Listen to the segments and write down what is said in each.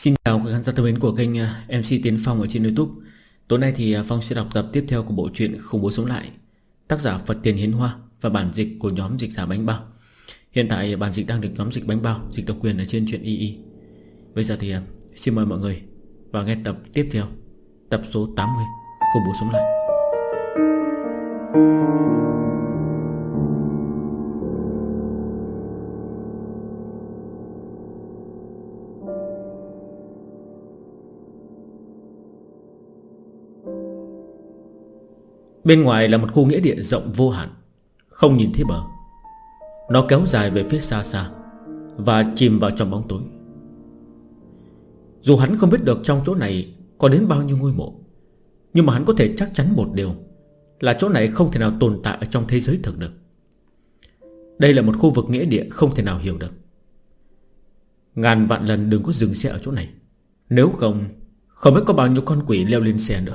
Xin chào quý khán giả thân mến của kênh MC Tiến Phong ở trên YouTube. Tối nay thì Phong sẽ đọc tập tiếp theo của bộ truyện Khủng Bố Sống Lại, tác giả Phật Tiền Hiến Hoa và bản dịch của nhóm dịch giả Bánh Bao. Hiện tại bản dịch đang được nhóm dịch Bánh Bao dịch độc quyền ở trên truyện II. Bây giờ thì xin mời mọi người vào nghe tập tiếp theo, tập số 80 Khủng Bố Sống Lại. Bên ngoài là một khu nghĩa địa rộng vô hạn, không nhìn thấy bờ. Nó kéo dài về phía xa xa và chìm vào trong bóng tối. Dù hắn không biết được trong chỗ này có đến bao nhiêu ngôi mộ, nhưng mà hắn có thể chắc chắn một điều, là chỗ này không thể nào tồn tại ở trong thế giới thực được. Đây là một khu vực nghĩa địa không thể nào hiểu được. Ngàn vạn lần đừng có dừng xe ở chỗ này, nếu không, không biết có bao nhiêu con quỷ leo lên xe nữa.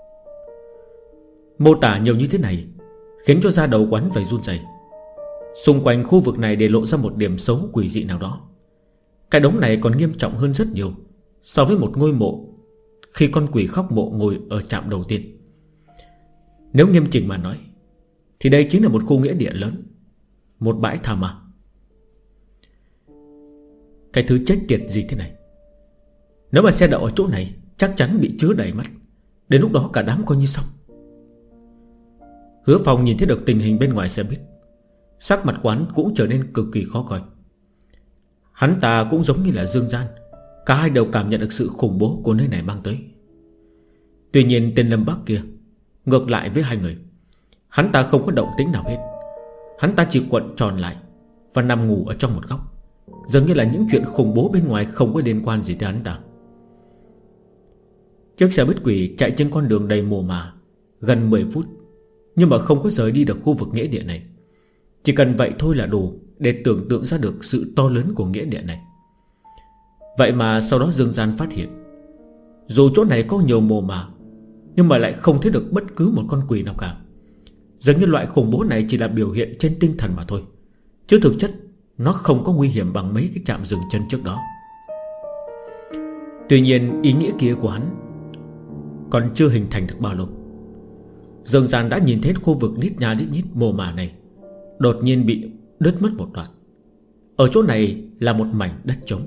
Mô tả nhiều như thế này khiến cho da đầu quán phải run rẩy. Xung quanh khu vực này để lộ ra một điểm xấu quỷ dị nào đó. Cái đống này còn nghiêm trọng hơn rất nhiều so với một ngôi mộ khi con quỷ khóc mộ ngồi ở trạm đầu tiên. Nếu nghiêm chỉnh mà nói thì đây chính là một khu nghĩa địa lớn, một bãi tha ma. Cái thứ chết tiệt gì thế này, nếu mà xe đậu ở chỗ này chắc chắn bị chứa đầy mất. Đến lúc đó cả đám coi như xong. Hứa Phong nhìn thấy được tình hình bên ngoài xe buýt, sắc mặt quán cũng trở nên cực kỳ khó coi. Hắn ta cũng giống như là Dương Gian, cả hai đều cảm nhận được sự khủng bố của nơi này mang tới. Tuy nhiên tên Lâm Bắc kia ngược lại với hai người, hắn ta không có động tĩnh nào hết. Hắn ta chỉ cuộn tròn lại và nằm ngủ ở trong một góc, dường như là những chuyện khủng bố bên ngoài không có liên quan gì tới hắn ta. Chiếc xe buýt quỷ chạy trên con đường đầy mồ mả gần 10 phút, nhưng mà không có rời đi được khu vực nghĩa địa này. Chỉ cần vậy thôi là đủ để tưởng tượng ra được sự to lớn của nghĩa địa này. Vậy mà sau đó Dương Gian phát hiện, dù chỗ này có nhiều mồ mả, nhưng mà lại không thấy được bất cứ một con quỷ nào cả. Dường như loại khủng bố này chỉ là biểu hiện trên tinh thần mà thôi, chứ thực chất nó không có nguy hiểm bằng mấy cái trạm dừng chân trước đó. Tuy nhiên ý nghĩa kia của hắn còn chưa hình thành được bao lâu, Dương Gian đã nhìn thấy khu vực lít nha lít nhít mồ mả này đột nhiên bị đứt mất một đoạn. Ở chỗ này là một mảnh đất trống,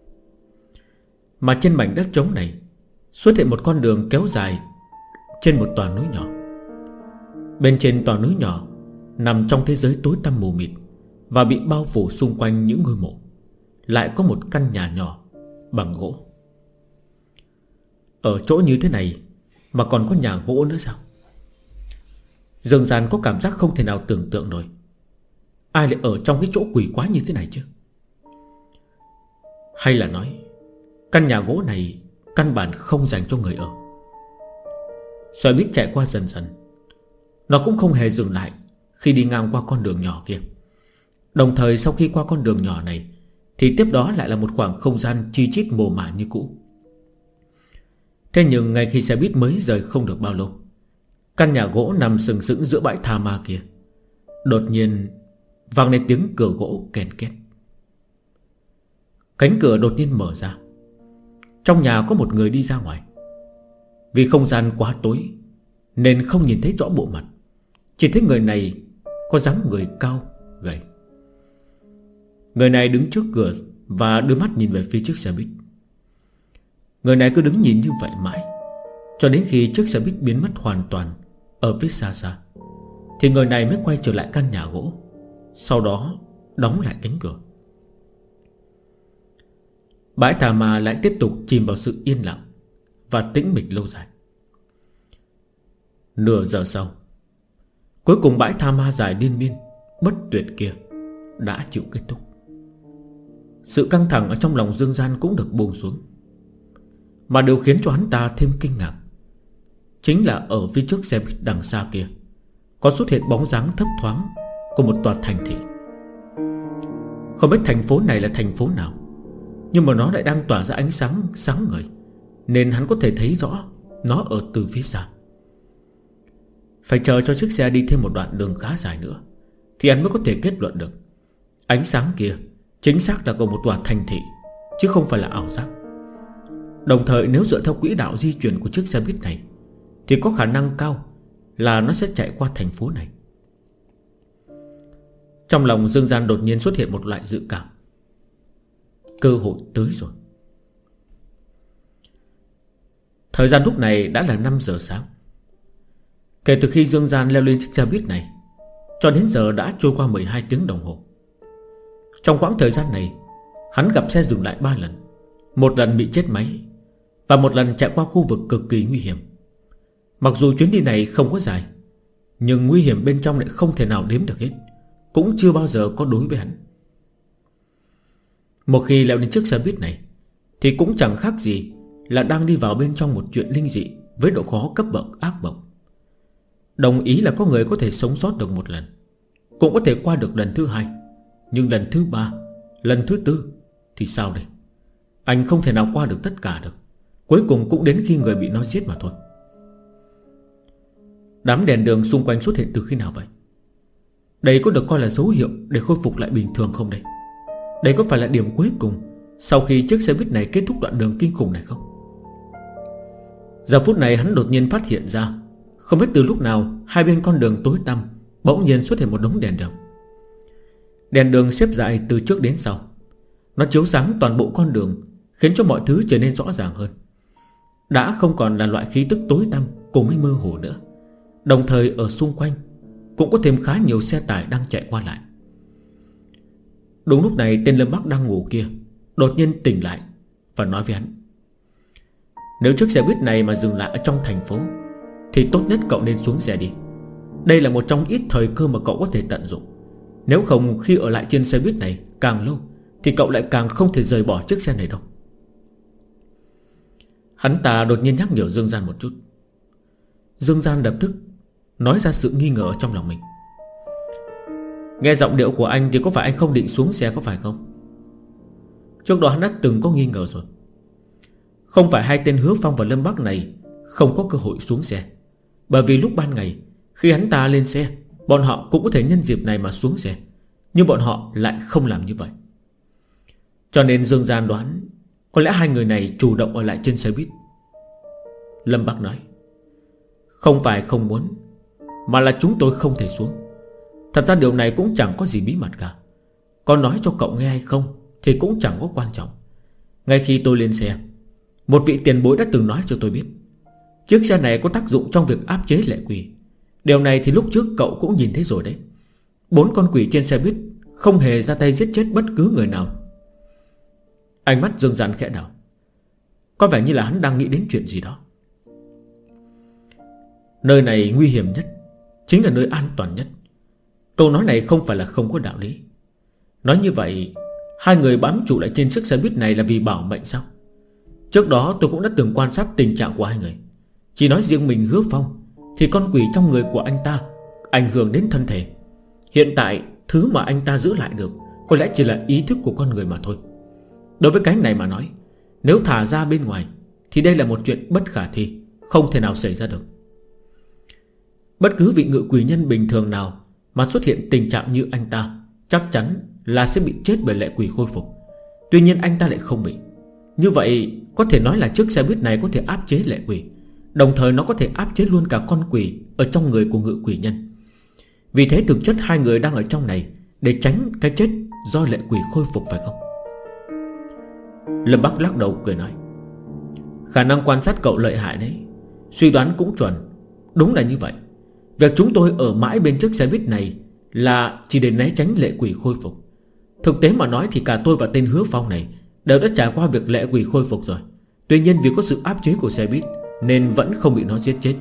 mà trên mảnh đất trống này xuất hiện một con đường kéo dài trên một tòa núi nhỏ. Bên trên tòa núi nhỏ nằm trong thế giới tối tăm mù mịt và bị bao phủ xung quanh những ngôi mộ, lại có một căn nhà nhỏ bằng gỗ. Ở chỗ như thế này mà còn có nhà gỗ nữa sao? Dương Gian có cảm giác không thể nào tưởng tượng nổi, ai lại ở trong cái chỗ quỷ quái như thế này chứ? Hay là nói căn nhà gỗ này căn bản không dành cho người ở. Xoay buýt chạy qua dần dần, nó cũng không hề dừng lại khi đi ngang qua con đường nhỏ kia. Đồng thời sau khi qua con đường nhỏ này thì tiếp đó lại là một khoảng không gian chi chít mồ mả như cũ. Thế nhưng ngay khi xe buýt mới rời không được bao lâu, căn nhà gỗ nằm sừng sững giữa bãi tha ma kia đột nhiên vang lên tiếng cửa gỗ kèn két. Cánh cửa đột nhiên mở ra. Trong nhà có một người đi ra ngoài. Vì không gian quá tối nên không nhìn thấy rõ bộ mặt, chỉ thấy người này có dáng người cao gầy. Người này đứng trước cửa và đưa mắt nhìn về phía chiếc xe buýt. Người này cứ đứng nhìn như vậy mãi, cho đến khi chiếc xe buýt biến mất hoàn toàn ở phía xa xa, thì người này mới quay trở lại căn nhà gỗ, sau đó đóng lại cánh cửa. Bãi tha ma lại tiếp tục chìm vào sự yên lặng và tĩnh mịch lâu dài. Nửa giờ sau, cuối cùng bãi tha ma dài liên miên bất tuyệt kia đã chịu kết thúc. Sự căng thẳng ở trong lòng Dương Gian cũng được buông xuống. Mà điều khiến cho hắn ta thêm kinh ngạc chính là ở phía trước xe buýt đằng xa kia có xuất hiện bóng dáng thấp thoáng của một tòa thành thị. Không biết thành phố này là thành phố nào, nhưng mà nó lại đang tỏa ra ánh sáng sáng ngời, nên hắn có thể thấy rõ nó ở từ phía xa. Phải chờ cho chiếc xe đi thêm một đoạn đường khá dài nữa thì hắn mới có thể kết luận được ánh sáng kia chính xác là của một tòa thành thị, chứ không phải là ảo giác. Đồng thời nếu dựa theo quỹ đạo di chuyển của chiếc xe buýt này thì có khả năng cao là nó sẽ chạy qua thành phố này. Trong lòng Dương Gian đột nhiên xuất hiện một loại dự cảm. Cơ hội tới rồi. Thời gian lúc này đã là 5 giờ sáng. Kể từ khi Dương Gian leo lên chiếc xe buýt này cho đến giờ đã trôi qua 12 tiếng đồng hồ. Trong quãng thời gian này, hắn gặp xe dừng lại 3 lần. Một lần bị chết máy, và một lần chạy qua khu vực cực kỳ nguy hiểm. Mặc dù chuyến đi này không có dài, nhưng nguy hiểm bên trong lại không thể nào đếm được hết, cũng chưa bao giờ có đối với hắn. Một khi leo lên chiếc xe buýt này thì cũng chẳng khác gì là đang đi vào bên trong một chuyện linh dị với độ khó cấp bậc ác mộng. Đồng ý là có người có thể sống sót được một lần, cũng có thể qua được lần thứ 2, nhưng lần thứ 3, lần thứ 4 thì sao đây? Anh không thể nào qua được tất cả được. Cuối cùng cũng đến khi người bị nó giết mà thôi. Đám đèn đường xung quanh xuất hiện từ khi nào vậy? Đây có được coi là dấu hiệu để khôi phục lại bình thường không đây? Đây có phải là điểm cuối cùng sau khi chiếc xe buýt này kết thúc đoạn đường kinh khủng này không? Giờ phút này hắn đột nhiên phát hiện ra, không biết từ lúc nào hai bên con đường tối tăm bỗng nhiên xuất hiện một đống đèn đường. Đèn đường xếp dài từ trước đến sau. Nó chiếu sáng toàn bộ con đường, khiến cho mọi thứ trở nên rõ ràng hơn. Đã không còn là loại khí tức tối tăm cùng với mơ hồ nữa. Đồng thời ở xung quanh cũng có thêm khá nhiều xe tải đang chạy qua lại. Đúng lúc này tên Lâm Bắc đang ngủ kia đột nhiên tỉnh lại và nói với hắn: nếu chiếc xe buýt này mà dừng lại ở trong thành phố thì tốt nhất cậu nên xuống xe đi. Đây là một trong ít thời cơ mà cậu có thể tận dụng. Nếu không khi ở lại trên xe buýt này càng lâu thì cậu lại càng không thể rời bỏ chiếc xe này đâu. Hắn ta đột nhiên nhắc nhở Dương Gian một chút. Dương Gian lập tức nói ra sự nghi ngờ trong lòng mình. Nghe giọng điệu của anh thì có phải anh không định xuống xe có phải không? Trước đó hắn đã từng có nghi ngờ rồi. Không phải hai tên Hứa Phong và Lâm Bắc này không có cơ hội xuống xe, bởi vì lúc ban ngày khi hắn ta lên xe, bọn họ cũng có thể nhân dịp này mà xuống xe, nhưng bọn họ lại không làm như vậy. Cho nên Dương Gian đoán có lẽ hai người này chủ động ở lại trên xe buýt. Lâm Bắc nói: không phải không muốn, mà là chúng tôi không thể xuống. Thật ra điều này cũng chẳng có gì bí mật cả. Có nói cho cậu nghe hay không thì cũng chẳng có quan trọng. Ngay khi tôi lên xe, một vị tiền bối đã từng nói cho tôi biết chiếc xe này có tác dụng trong việc áp chế lệ quỷ. Điều này thì lúc trước cậu cũng nhìn thấy rồi đấy. 4 con quỷ trên xe buýt không hề ra tay giết chết bất cứ người nào. Ánh mắt Dương Gian khẽ đảo, có vẻ như là hắn đang nghĩ đến chuyện gì đó. Nơi này nguy hiểm nhất chính là nơi an toàn nhất. Câu nói này không phải là không có đạo lý. Nói như vậy, hai người bám trụ lại trên chiếc xe buýt này là vì bảo mệnh sao? Trước đó tôi cũng đã từng quan sát tình trạng của hai người. Chỉ nói riêng mình Hứa Phong thì con quỷ trong người của anh ta ảnh hưởng đến thân thể. Hiện tại thứ mà anh ta giữ lại được có lẽ chỉ là ý thức của con người mà thôi. Đối với cái này mà nói, nếu thả ra bên ngoài thì đây là một chuyện bất khả thi, không thể nào xảy ra được. Bất cứ vị ngự quỷ nhân bình thường nào mà xuất hiện tình trạng như anh ta chắc chắn là sẽ bị chết bởi lệ quỷ khôi phục. Tuy nhiên anh ta lại không bị. Như vậy có thể nói là chiếc xe buýt này có thể áp chế lệ quỷ, đồng thời nó có thể áp chế luôn cả con quỷ ở trong người của ngự quỷ nhân. Vì thế thực chất hai người đang ở trong này để tránh cái chết do lệ quỷ khôi phục phải không? Lâm Bắc lắc đầu cười nói: khả năng quan sát cậu lợi hại đấy. Suy đoán cũng chuẩn. Đúng là như vậy. Việc chúng tôi ở mãi bên chiếc xe buýt này là chỉ để né tránh lệ quỷ khôi phục. Thực tế mà nói thì cả tôi và tên Hứa Phong này đều đã trải qua việc lệ quỷ khôi phục rồi. Tuy nhiên vì có sự áp chế của xe buýt nên vẫn không bị nó giết chết.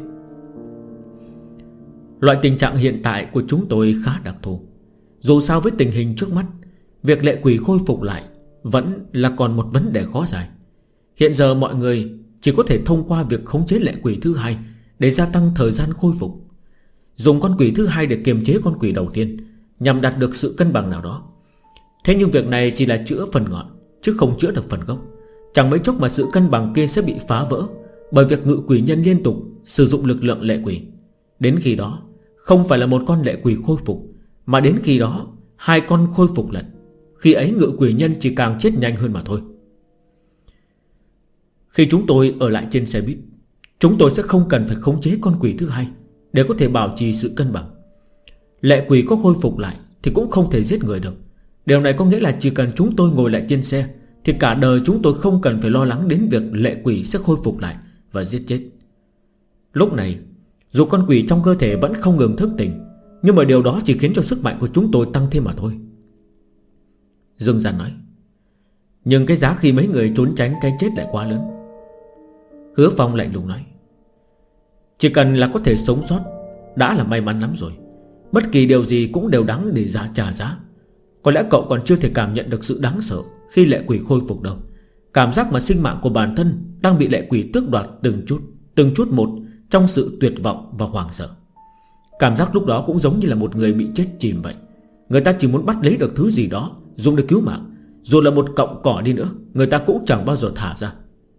Loại tình trạng hiện tại của chúng tôi khá đặc thù. Dù sao với tình hình trước mắt, việc lệ quỷ khôi phục lại vẫn là còn một vấn đề khó giải. Hiện giờ mọi người chỉ có thể thông qua việc khống chế lệ quỷ thứ hai để gia tăng thời gian khôi phục. Dùng con quỷ thứ hai để kiềm chế con quỷ đầu tiên, nhằm đạt được sự cân bằng nào đó. Thế nhưng việc này chỉ là chữa phần ngọn, chứ không chữa được phần gốc. Chẳng mấy chốc mà sự cân bằng kia sẽ bị phá vỡ bởi việc ngự quỷ nhân liên tục sử dụng lực lượng lệ quỷ. Đến khi đó không phải là một con lệ quỷ khôi phục, mà đến khi đó hai con khôi phục lận. Khi ấy ngự quỷ nhân chỉ càng chết nhanh hơn mà thôi. Khi chúng tôi ở lại trên xe buýt, chúng tôi sẽ không cần phải khống chế con quỷ thứ hai để có thể bảo trì sự cân bằng. Lệ quỷ có khôi phục lại thì cũng không thể giết người được. Điều này có nghĩa là chỉ cần chúng tôi ngồi lại trên xe thì cả đời chúng tôi không cần phải lo lắng đến việc lệ quỷ sẽ khôi phục lại và giết chết. Lúc này, dù con quỷ trong cơ thể vẫn không ngừng thức tỉnh, nhưng mà điều đó chỉ khiến cho sức mạnh của chúng tôi tăng thêm mà thôi. Dương Gian nói. Nhưng cái giá khi mấy người trốn tránh cái chết lại quá lớn. Hứa Phong lạnh lùng nói. Chỉ cần là có thể sống sót đã là may mắn lắm rồi. Bất kỳ điều gì cũng đều đáng để trả giá. Có lẽ cậu còn chưa thể cảm nhận được sự đáng sợ khi lệ quỷ khôi phục đâu. Cảm giác mà sinh mạng của bản thân đang bị lệ quỷ tước đoạt từng chút một, trong sự tuyệt vọng và hoảng sợ. Cảm giác lúc đó cũng giống như là một người bị chết chìm vậy. Người ta chỉ muốn bắt lấy được thứ gì đó dùng để cứu mạng, dù là một cọng cỏ đi nữa người ta cũng chẳng bao giờ thả ra.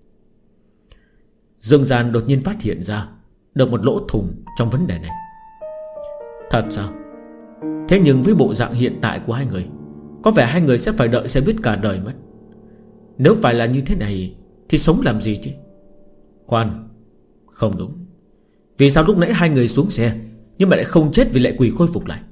Dương Gian đột nhiên phát hiện ra được một lỗ thủng trong vấn đề này. Thật sao? Thế nhưng với bộ dạng hiện tại của hai người, có vẻ hai người sẽ phải đợi xe buýt cả đời mất. Nếu phải là như thế này thì sống làm gì chứ? Khoan, không đúng. Vì sao lúc nãy hai người xuống xe nhưng mà lại không chết vì lệ quỷ khôi phục lại?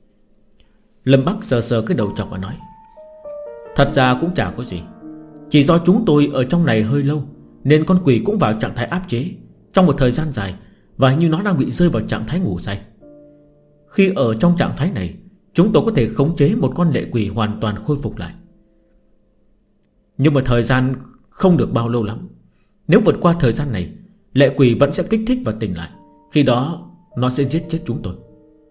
Lâm Bắc sờ sờ cái đầu chọc và nói. Thật ra cũng chả có gì. Chỉ do chúng tôi ở trong này hơi lâu nên con quỷ cũng vào trạng thái áp chế trong một thời gian dài, và hình như nó đang bị rơi vào trạng thái ngủ say. Khi ở trong trạng thái này, chúng tôi có thể khống chế một con lệ quỷ hoàn toàn khôi phục lại. Nhưng mà thời gian không được bao lâu lắm. Nếu vượt qua thời gian này, lệ quỷ vẫn sẽ kích thích và tỉnh lại. Khi đó nó sẽ giết chết chúng tôi.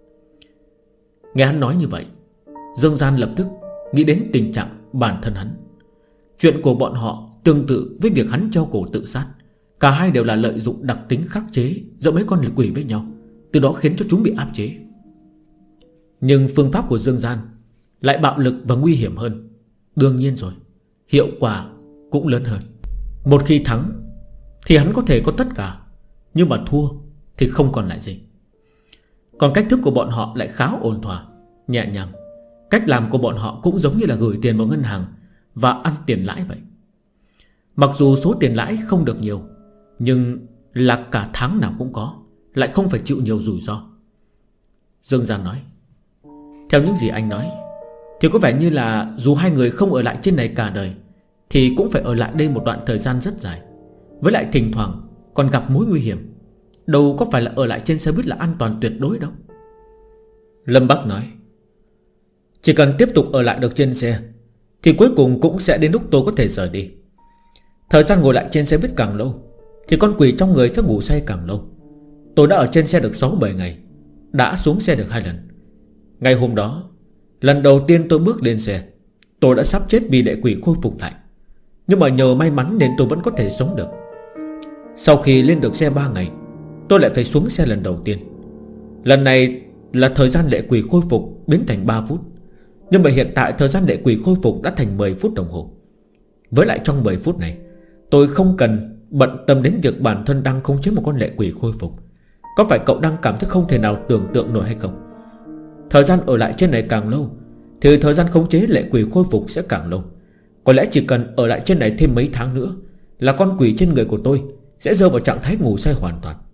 Nghe hắn nói như vậy, Dương Gian lập tức nghĩ đến tình trạng bản thân hắn. Chuyện của bọn họ tương tự với việc hắn treo cổ tự sát. Cả hai đều là lợi dụng đặc tính khắc chế giữa mấy con lệ quỷ với nhau, từ đó khiến cho chúng bị áp chế. Nhưng phương pháp của Dương Gian lại bạo lực và nguy hiểm hơn. Đương nhiên rồi, hiệu quả cũng lớn hơn. Một khi thắng thì hắn có thể có tất cả, nhưng mà thua thì không còn lại gì. Còn cách thức của bọn họ lại khá ổn thỏa, nhẹ nhàng. Cách làm của bọn họ cũng giống như là gửi tiền vào ngân hàng và ăn tiền lãi vậy. Mặc dù số tiền lãi không được nhiều, nhưng là cả tháng nào cũng có, lại không phải chịu nhiều rủi ro. Dương Gian nói. Theo những gì anh nói thì có vẻ như là dù hai người không ở lại trên này cả đời thì cũng phải ở lại đây một đoạn thời gian rất dài. Với lại thỉnh thoảng còn gặp mối nguy hiểm. Đâu có phải là ở lại trên xe buýt là an toàn tuyệt đối đâu. Lâm Bắc nói. Chỉ cần tiếp tục ở lại được trên xe thì cuối cùng cũng sẽ đến lúc tôi có thể rời đi. Thời gian ngồi lại trên xe buýt càng lâu thì con quỷ trong người sẽ ngủ say càng lâu. Tôi đã ở trên xe được 6-7 ngày, đã xuống xe được 2 lần. Ngày hôm đó, lần đầu tiên tôi bước lên xe, tôi đã sắp chết vì lệ quỷ khôi phục lại. Nhưng mà nhờ may mắn nên tôi vẫn có thể sống được. Sau khi lên được xe 3 ngày, tôi lại phải xuống xe lần đầu tiên. Lần này là thời gian lệ quỷ khôi phục biến thành 3 phút. Nhưng mà hiện tại thời gian lệ quỷ khôi phục đã thành 10 phút đồng hồ. Với lại trong 10 phút này, tôi không cần bận tâm đến việc bản thân đang khống chế một con lệ quỷ khôi phục. Có phải cậu đang cảm thấy không thể nào tưởng tượng nổi hay không? Thời gian ở lại trên này càng lâu thì thời gian khống chế lệ quỷ khôi phục sẽ càng lâu. Có lẽ chỉ cần ở lại trên này thêm mấy tháng nữa là con quỷ trên người của tôi sẽ rơi vào trạng thái ngủ say hoàn toàn.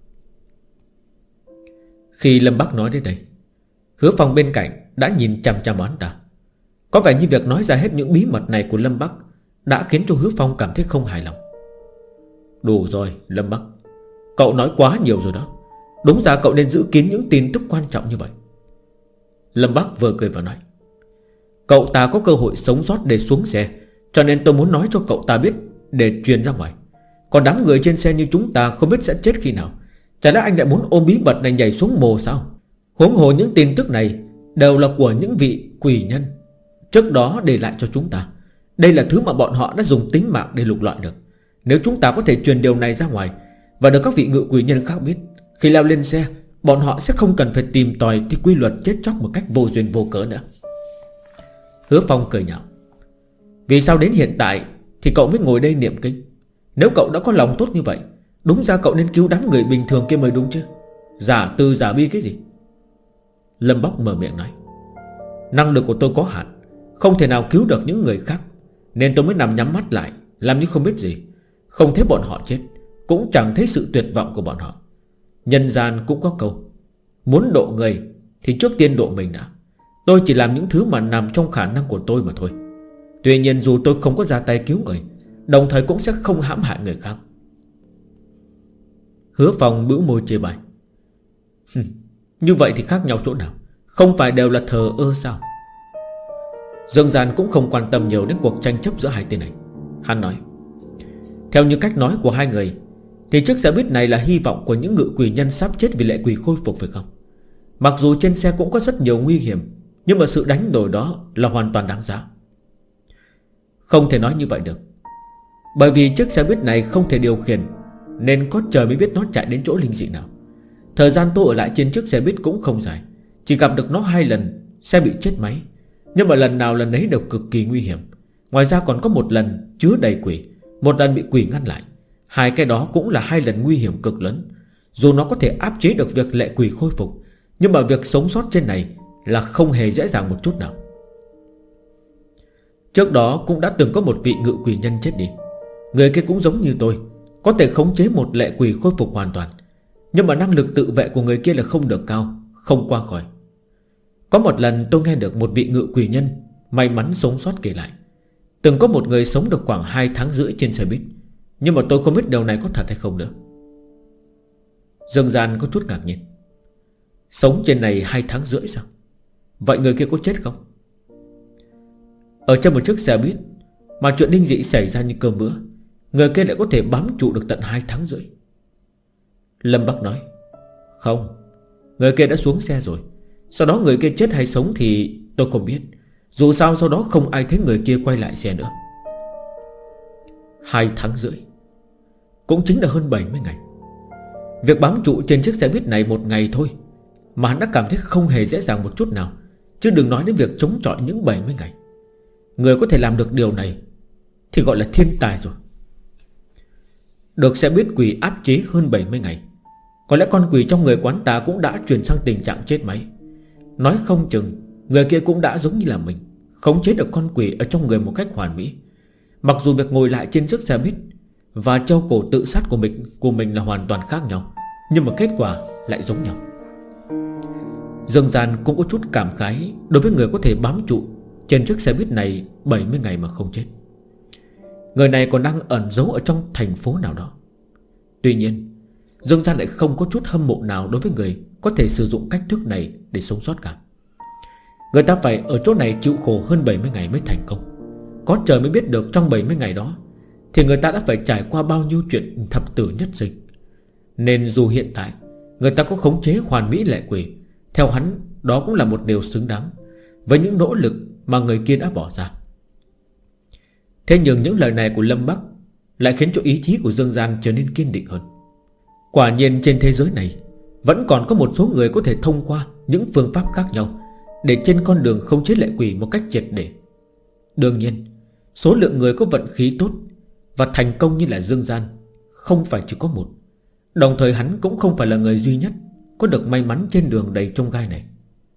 Khi Lâm Bắc nói đến đây, Hứa Phong bên cạnh đã nhìn chằm chằm hắn ta. Có vẻ như việc nói ra hết những bí mật này của Lâm Bắc đã khiến cho Hứa Phong cảm thấy không hài lòng. Đủ rồi Lâm Bắc, cậu nói quá nhiều rồi đó. Đúng ra cậu nên giữ kín những tin tức quan trọng như vậy. Lâm Bắc vừa cười và nói. Cậu ta có cơ hội sống sót để xuống xe, cho nên tôi muốn nói cho cậu ta biết để truyền ra ngoài. Còn đám người trên xe như chúng ta không biết sẽ chết khi nào. Chả lẽ anh lại muốn ôm bí mật này nhảy xuống mồ sao? Huống hồ những tin tức này đều là của những vị quỷ nhân trước đó để lại cho chúng ta. Đây là thứ mà bọn họ đã dùng tính mạng để lục loại được. Nếu chúng ta có thể truyền điều này ra ngoài và được các vị ngự quỷ nhân khác biết, khi leo lên xe, bọn họ sẽ không cần phải tìm tòi cái quy luật chết chóc một cách vô duyên vô cớ nữa. Hứa Phong cười nhạo. Vì sao đến hiện tại thì cậu mới ngồi đây niệm kinh? Nếu cậu đã có lòng tốt như vậy, đúng ra cậu nên cứu đám người bình thường kia mới đúng chứ. Giả từ giả bi cái gì? Lâm Bắc mở miệng nói. Năng lực của tôi có hạn, không thể nào cứu được những người khác, nên tôi mới nằm nhắm mắt lại, làm như không biết gì. Không thấy bọn họ chết, cũng chẳng thấy sự tuyệt vọng của bọn họ. Nhân gian cũng có câu: muốn độ người thì trước tiên độ mình đã. Tôi chỉ làm những thứ mà nằm trong khả năng của tôi mà thôi. Tuy nhiên dù tôi không có ra tay cứu người, đồng thời cũng sẽ không hãm hại người khác. Hứa Phong bĩu môi chê bai: như vậy thì khác nhau chỗ nào? Không phải đều là thờ ơ sao? Dương Gian cũng không quan tâm nhiều đến cuộc tranh chấp giữa hai tên này. Hắn nói: theo như cách nói của hai người thì chiếc xe buýt này là hy vọng của những ngự quỷ nhân sắp chết vì lệ quỷ khôi phục phải không? Mặc dù trên xe cũng có rất nhiều nguy hiểm, nhưng mà sự đánh đổi đó là hoàn toàn đáng giá. Không thể nói như vậy được. Bởi vì chiếc xe buýt này không thể điều khiển, nên có trời mới biết nó chạy đến chỗ linh dị nào. Thời gian tôi ở lại trên chiếc xe buýt cũng không dài, chỉ gặp được nó 2 lần, xe bị chết máy. Nhưng mà lần nào lần ấy đều cực kỳ nguy hiểm. Ngoài ra còn có một lần chứa đầy quỷ, một lần bị quỷ ngăn lại. Hai cái đó cũng là 2 lần nguy hiểm cực lớn. Dù nó có thể áp chế được việc lệ quỷ khôi phục, nhưng mà việc sống sót trên này là không hề dễ dàng một chút nào. Trước đó cũng đã từng có một vị ngự quỷ nhân chết đi. Người kia cũng giống như tôi, có thể khống chế một lệ quỷ khôi phục hoàn toàn. Nhưng mà năng lực tự vệ của người kia là không được cao, không qua khỏi. Có một lần tôi nghe được một vị ngự quỷ nhân may mắn sống sót kể lại, từng có một người sống được khoảng 2 tháng rưỡi trên xe buýt. Nhưng mà tôi không biết điều này có thật hay không nữa. Dương Gian có chút ngạc nhiên: sống trên này 2 tháng rưỡi sao? Vậy người kia có chết không? Ở trên một chiếc xe buýt mà chuyện linh dị xảy ra như cơm bữa, người kia lại có thể bám trụ được tận 2 tháng rưỡi. Lâm Bắc nói: không, người kia đã xuống xe rồi. Sau đó người kia chết hay sống thì tôi không biết. Dù sao sau đó không ai thấy người kia quay lại xe nữa. 2 tháng rưỡi cũng chính là hơn 70 ngày. Việc bám trụ trên chiếc xe buýt này một ngày thôi mà hắn đã cảm thấy không hề dễ dàng một chút nào, chứ đừng nói đến việc chống chọi những 70 ngày. Người có thể làm được điều này thì gọi là thiên tài rồi. Được xe buýt quỷ áp chế hơn 70 ngày, có lẽ con quỷ trong người quán ta cũng đã chuyển sang tình trạng chết máy. Nói không chừng người kia cũng đã giống như là mình, khống chế được con quỷ ở trong người một cách hoàn mỹ. Mặc dù việc ngồi lại trên chiếc xe buýt và treo cổ tự sát của mình là hoàn toàn khác nhau, nhưng mà kết quả lại giống nhau. Dương Gian cũng có chút cảm khái đối với người có thể bám trụ trên chiếc xe buýt này 70 ngày mà không chết. Người này còn đang ẩn giấu ở trong thành phố nào đó. Tuy nhiên Dương Gian lại không có chút hâm mộ nào đối với người có thể sử dụng cách thức này để sống sót cả. Người ta phải ở chỗ này chịu khổ hơn 70 ngày mới thành công. Có trời mới biết được trong 70 ngày đó thì người ta đã phải trải qua bao nhiêu chuyện thập tử nhất sinh. Nên dù hiện tại người ta có khống chế hoàn mỹ lệ quỷ, theo hắn đó cũng là một điều xứng đáng với những nỗ lực mà người kia đã bỏ ra. Thế nhưng những lời này của Lâm Bắc lại khiến cho ý chí của Dương Gian trở nên kiên định hơn. Quả nhiên trên thế giới này vẫn còn có một số người có thể thông qua những phương pháp khác nhau để trên con đường khống chế lệ quỷ một cách triệt để. Đương nhiên số lượng người có vận khí tốt và thành công như là Dương Gian không phải chỉ có một. Đồng thời hắn cũng không phải là người duy nhất có được may mắn trên đường đầy chông gai này.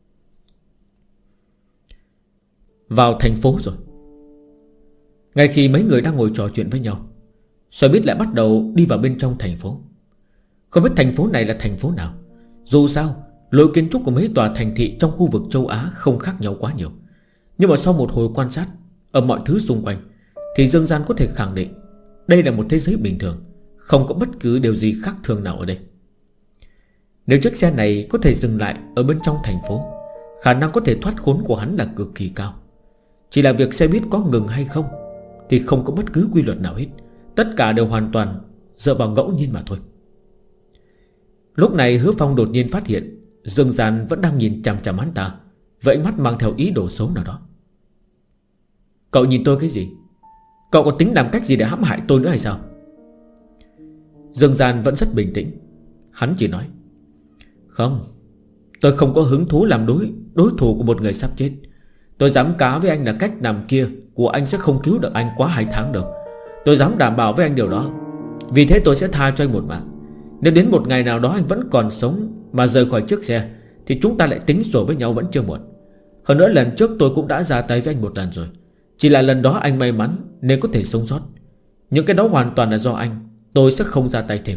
Vào thành phố rồi. Ngay khi mấy người đang ngồi trò chuyện với nhau, xe buýt lại bắt đầu đi vào bên trong thành phố. Không biết thành phố này là thành phố nào. Dù sao lối kiến trúc của mấy tòa thành thị trong khu vực châu Á không khác nhau quá nhiều. Nhưng mà sau một hồi quan sát ở mọi thứ xung quanh thì Dương Gian có thể khẳng định đây là một thế giới bình thường, không có bất cứ điều gì khác thường nào ở đây. Nếu chiếc xe này có thể dừng lại ở bên trong thành phố, khả năng có thể thoát khốn của hắn là cực kỳ cao. Chỉ là việc xe buýt có ngừng hay không thì không có bất cứ quy luật nào hết. Tất cả đều hoàn toàn dựa vào ngẫu nhiên mà thôi. Lúc này Hứa Phong đột nhiên phát hiện Dương Gian vẫn đang nhìn chằm chằm hắn ta, vậy mắt mang theo ý đồ xấu nào đó. Cậu nhìn tôi cái gì? Cậu có tính làm cách gì để hãm hại tôi nữa hay sao? Dương Gian vẫn rất bình tĩnh. Hắn chỉ nói: không, tôi không có hứng thú làm đối thủ của một người sắp chết. Tôi dám cá với anh là cách làm kia của anh sẽ không cứu được anh quá 2 tháng đâu. Tôi dám đảm bảo với anh điều đó. Vì thế tôi sẽ tha cho anh một mạng. Nếu đến một ngày nào đó anh vẫn còn sống mà rời khỏi chiếc xe thì chúng ta lại tính sổ với nhau vẫn chưa muộn. Hơn nữa lần trước tôi cũng đã ra tay với anh một lần rồi. Chỉ là lần đó anh may mắn nên có thể sống sót. Những cái đó hoàn toàn là do anh. Tôi sẽ không ra tay thêm.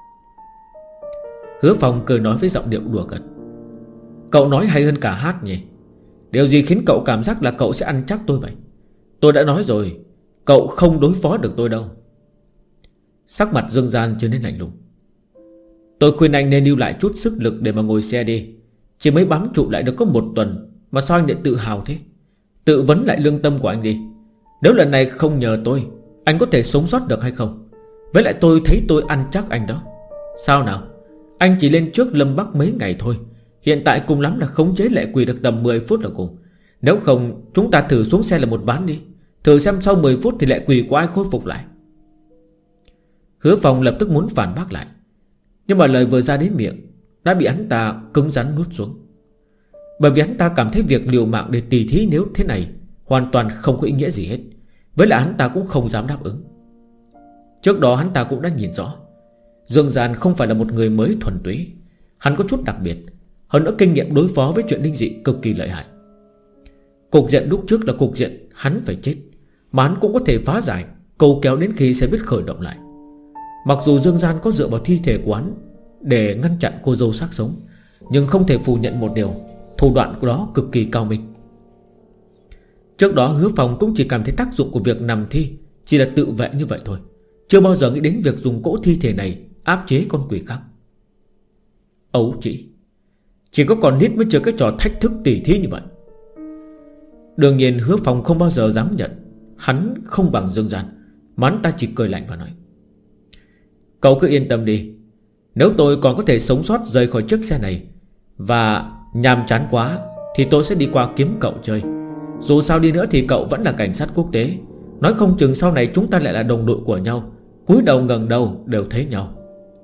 Hứa Phong cười nói với giọng điệu đùa cợt. Cậu nói hay hơn cả hát nhỉ. Điều gì khiến cậu cảm giác là cậu sẽ ăn chắc tôi vậy? Tôi đã nói rồi, cậu không đối phó được tôi đâu. Sắc mặt Dương Gian trở nên lạnh lùng. Tôi khuyên anh nên lưu lại chút sức lực để mà ngồi xe đi. Chỉ mới bám trụ lại được có 1 tuần mà sao anh lại tự hào thế? Tự vấn lại lương tâm của anh đi. Nếu lần này không nhờ tôi, anh có thể sống sót được hay không? Với lại tôi thấy tôi ăn chắc anh đó. Sao nào? Anh chỉ lên trước Lâm Bắc mấy ngày thôi. Hiện tại cùng lắm là khống chế Lệ Quỳ được tầm 10 phút là cùng. Nếu không chúng ta thử xuống xe là một ván đi. Thử xem sau 10 phút thì Lệ Quỳ của ai khôi phục lại. Hứa Phong lập tức muốn phản bác lại, nhưng mà lời vừa ra đến miệng đã bị hắn ta cứng rắn nuốt xuống. Bởi vì hắn ta cảm thấy việc liều mạng để tỉ thí nếu thế này hoàn toàn không có ý nghĩa gì hết. Với lại hắn ta cũng không dám đáp ứng. Trước đó hắn ta cũng đã nhìn rõ Dương Gian không phải là một người mới thuần túy. Hắn có chút đặc biệt. Hơn nữa kinh nghiệm đối phó với chuyện linh dị cực kỳ lợi hại. Cục diện lúc trước là cục diện hắn phải chết, mà hắn cũng có thể phá giải, cầu kéo đến khi xe buýt khởi động lại. Mặc dù Dương Gian có dựa vào thi thể của hắn để ngăn chặn cô dâu xác sống, nhưng không thể phủ nhận một điều, thủ đoạn của đó cực kỳ cao minh. Trước đó Hứa Phong cũng chỉ cảm thấy tác dụng của việc nằm thi chỉ là tự vệ như vậy thôi, chưa bao giờ nghĩ đến việc dùng cỗ thi thể này áp chế con quỷ khác. Ấu chỉ có con nít mới chơi cái trò thách thức tỉ thí như vậy. Đương nhiên Hứa Phong không bao giờ dám nhận hắn không bằng Dương Gian, mà hắn ta chỉ cười lạnh và nói: Cậu cứ yên tâm đi. Nếu tôi còn có thể sống sót rời khỏi chiếc xe này và nhàm chán quá thì tôi sẽ đi qua kiếm cậu chơi. Dù sao đi nữa thì cậu vẫn là cảnh sát quốc tế. Nói không chừng sau này chúng ta lại là đồng đội của nhau, cúi đầu ngẩng đầu đều thấy nhau.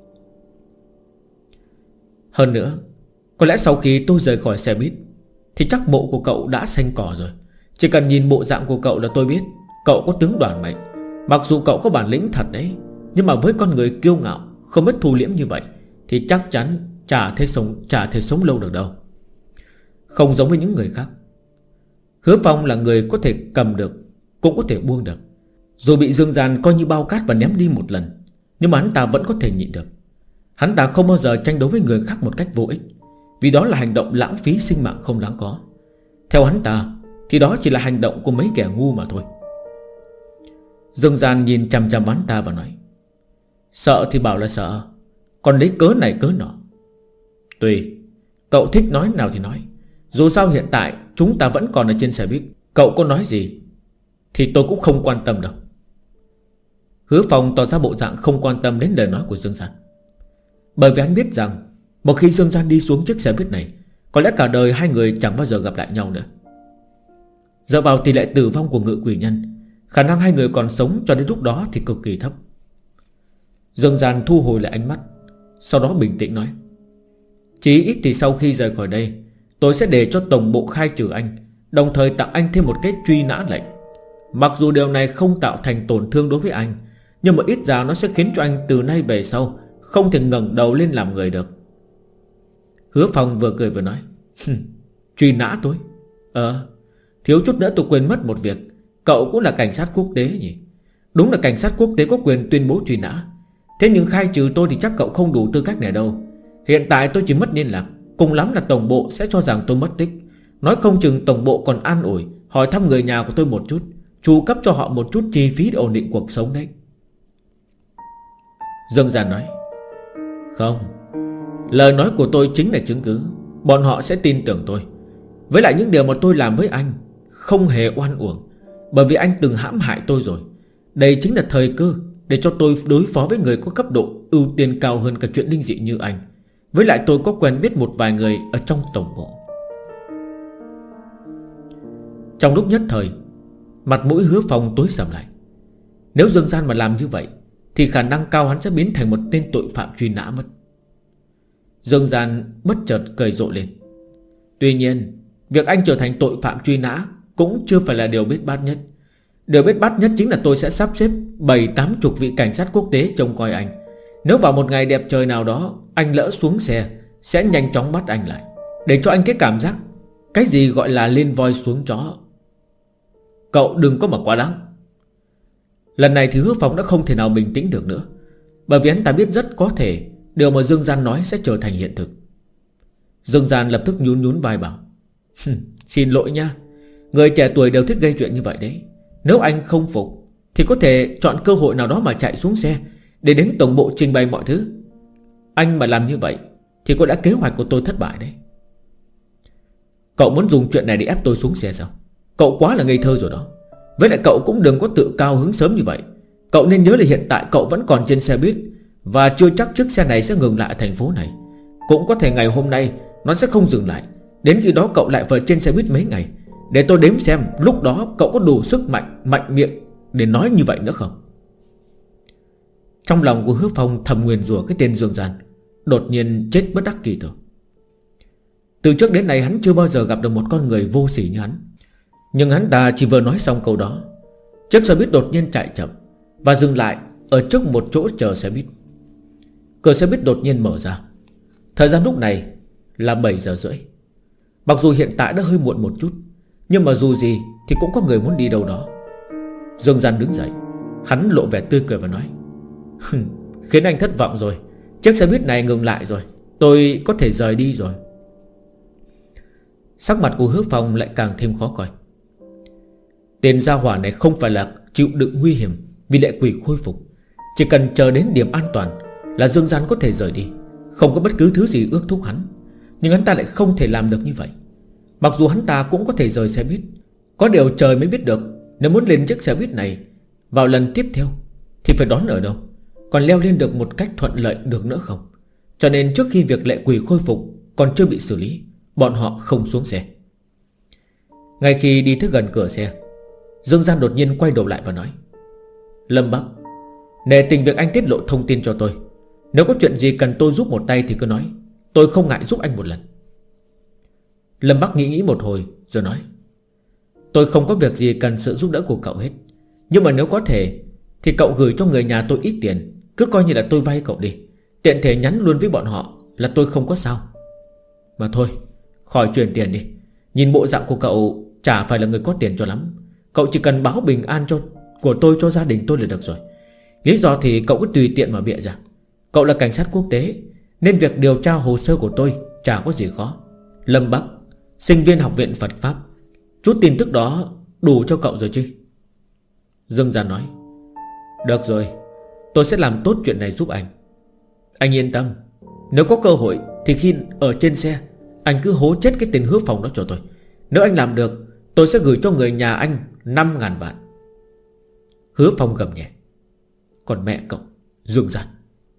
Hơn nữa, có lẽ sau khi tôi rời khỏi xe buýt thì chắc mộ của cậu đã xanh cỏ rồi. Chỉ cần nhìn bộ dạng của cậu là tôi biết cậu có tướng đoàn mệnh. Mặc dù cậu có bản lĩnh thật đấy, nhưng mà với con người kiêu ngạo không biết thu liễm như vậy thì chắc chắn chả thể sống lâu được đâu. Không giống với những người khác. Hứa Phong là người có thể cầm được, cũng có thể buông được. Dù bị Dương Gian coi như bao cát và ném đi một lần, nhưng mà hắn ta vẫn có thể nhịn được. Hắn ta không bao giờ tranh đấu với người khác một cách vô ích, vì đó là hành động lãng phí sinh mạng không đáng có. Theo hắn ta thì đó chỉ là hành động của mấy kẻ ngu mà thôi. Dương Gian nhìn chằm chằm hắn ta và nói: Sợ thì bảo là sợ, còn lấy cớ này cớ nọ. Tùy, cậu thích nói nào thì nói. Dù sao hiện tại chúng ta vẫn còn ở trên xe buýt. Cậu có nói gì thì tôi cũng không quan tâm đâu. Hứa Phong tỏ ra bộ dạng không quan tâm đến lời nói của Dương Gian, bởi vì hắn biết rằng một khi Dương Gian đi xuống chiếc xe buýt này, có lẽ cả đời hai người chẳng bao giờ gặp lại nhau nữa. Dựa vào tỷ lệ tử vong của ngự quỷ nhân, khả năng hai người còn sống cho đến lúc đó thì cực kỳ thấp. Dương Gian thu hồi lại ánh mắt, sau đó bình tĩnh nói: Chí ít thì sau khi rời khỏi đây, tôi sẽ để cho tổng bộ khai trừ anh, đồng thời tặng anh thêm một cái truy nã lệnh. Mặc dù điều này không tạo thành tổn thương đối với anh, nhưng mà ít ra nó sẽ khiến cho anh từ nay về sau không thể ngẩng đầu lên làm người được. Hứa Phong vừa cười vừa nói: Truy nã tôi? Thiếu chút nữa tôi quên mất một việc. Cậu cũng là cảnh sát quốc tế nhỉ? Đúng là cảnh sát quốc tế có quyền tuyên bố truy nã. Thế nhưng khai trừ tôi thì chắc cậu không đủ tư cách này đâu. Hiện tại tôi chỉ mất liên lạc, cùng lắm là tổng bộ sẽ cho rằng tôi mất tích. Nói không chừng tổng bộ còn an ủi, hỏi thăm người nhà của tôi một chút, chu cấp cho họ một chút chi phí để ổn định cuộc sống đấy. Dương Gian nói: Không, lời nói của tôi chính là chứng cứ. Bọn họ sẽ tin tưởng tôi. Với lại những điều mà tôi làm với anh không hề oan uổng, bởi vì anh từng hãm hại tôi rồi. Đây chính là thời cơ để cho tôi đối phó với người có cấp độ ưu tiên cao hơn cả chuyện linh dị như anh. Với lại tôi có quen biết một vài người ở trong tổng bộ. Trong lúc nhất thời, mặt mũi Hứa Phong tối sầm lại. Nếu Dương Gian mà làm như vậy thì khả năng cao hắn sẽ biến thành một tên tội phạm truy nã mất. Dương Gian bất chợt cười rộ lên. Tuy nhiên, việc anh trở thành tội phạm truy nã cũng chưa phải là điều biết bát nhất. Điều biết bát nhất chính là tôi sẽ sắp xếp 70-80 vị cảnh sát quốc tế trông coi anh. Nếu vào một ngày đẹp trời nào đó anh lỡ xuống xe, sẽ nhanh chóng bắt anh lại, để cho anh cái cảm giác cái gì gọi là lên voi xuống chó. Cậu đừng có mà quá đáng. Lần này thì Hứa Phong đã không thể nào bình tĩnh được nữa, bởi vì hắn ta biết rất có thể điều mà Dương Gian nói sẽ trở thành hiện thực. Dương Gian lập tức nhún nhún vai bảo: Xin lỗi nha, người trẻ tuổi đều thích gây chuyện như vậy đấy. Nếu anh không phục thì có thể chọn cơ hội nào đó mà chạy xuống xe để đến tổng bộ trình bày mọi thứ. Anh mà làm như vậy thì có lẽ kế hoạch của tôi thất bại đấy. Cậu muốn dùng chuyện này để ép tôi xuống xe sao? Cậu quá là ngây thơ rồi đó. Với lại cậu cũng đừng có tự cao hứng sớm như vậy. Cậu nên nhớ là hiện tại cậu vẫn còn trên xe buýt, và chưa chắc chiếc xe này sẽ ngừng lại ở thành phố này. Cũng có thể ngày hôm nay nó sẽ không dừng lại. Đến khi đó cậu lại phải trên xe buýt mấy ngày. Để tôi đếm xem lúc đó cậu có đủ sức mạnh miệng để nói như vậy nữa không. Trong lòng của Hứa Phong thầm nguyền rủa cái tên Dương Gian, đột nhiên chết bất đắc kỳ thôi. Từ trước đến nay hắn chưa bao giờ gặp được một con người vô sỉ như hắn. Nhưng hắn ta chỉ vừa nói xong câu đó, chiếc xe buýt đột nhiên chạy chậm và dừng lại ở trước một chỗ chờ xe buýt. Cửa xe buýt đột nhiên mở ra. Thời gian lúc này là 7 giờ rưỡi. Mặc dù hiện tại đã hơi muộn một chút, nhưng mà dù gì thì cũng có người muốn đi đâu đó. Dương Gian đứng dậy, hắn lộ vẻ tươi cười và nói: Khiến anh thất vọng rồi. Chiếc xe buýt này ngừng lại rồi, tôi có thể rời đi rồi. Sắc mặt của Hứa Phong lại càng thêm khó coi. Tên gia hỏa này không phải là chịu đựng nguy hiểm vì lệ quỷ khôi phục. Chỉ cần chờ đến điểm an toàn là Dương Gian có thể rời đi, không có bất cứ thứ gì ước thúc hắn. Nhưng hắn ta lại không thể làm được như vậy. Mặc dù hắn ta cũng có thể rời xe buýt, có điều trời mới biết được nếu muốn lên chiếc xe buýt này vào lần tiếp theo thì phải đón ở đâu, còn leo lên được một cách thuận lợi được nữa không. Cho nên trước khi việc lệ quỷ khôi phục còn chưa bị xử lý, bọn họ không xuống xe. Ngay khi đi tới gần cửa xe, Dương Gian đột nhiên quay đầu lại và nói: Lâm Bắc, nể tình việc anh tiết lộ thông tin cho tôi, nếu có chuyện gì cần tôi giúp một tay thì cứ nói, tôi không ngại giúp anh một lần. Lâm Bắc nghĩ một hồi rồi nói: Tôi không có việc gì cần sự giúp đỡ của cậu hết, nhưng mà nếu có thể thì cậu gửi cho người nhà tôi ít tiền, cứ coi như là tôi vay cậu đi, tiện thể nhắn luôn với bọn họ là tôi không có sao. Mà thôi, khỏi chuyển tiền đi. Nhìn bộ dạng của cậu chả phải là người có tiền cho lắm. Cậu chỉ cần báo bình an của tôi cho gia đình tôi là được rồi. Lý do thì cậu cứ tùy tiện mà bịa ra. Cậu là cảnh sát quốc tế, nên việc điều tra hồ sơ của tôi chả có gì khó. Lâm Bắc, sinh viên học viện Phật Pháp, chút tin tức đó đủ cho cậu rồi chứ? Dương Gian nói: Được rồi, tôi sẽ làm tốt chuyện này giúp anh. Anh yên tâm, nếu có cơ hội thì khi ở trên xe anh cứ hố chết cái tên Hứa Phong đó cho tôi. Nếu anh làm được, tôi sẽ gửi cho người nhà anh 5.000 vạn. Hứa Phong gầm nhẹ: Còn mẹ cậu, Dương Gian.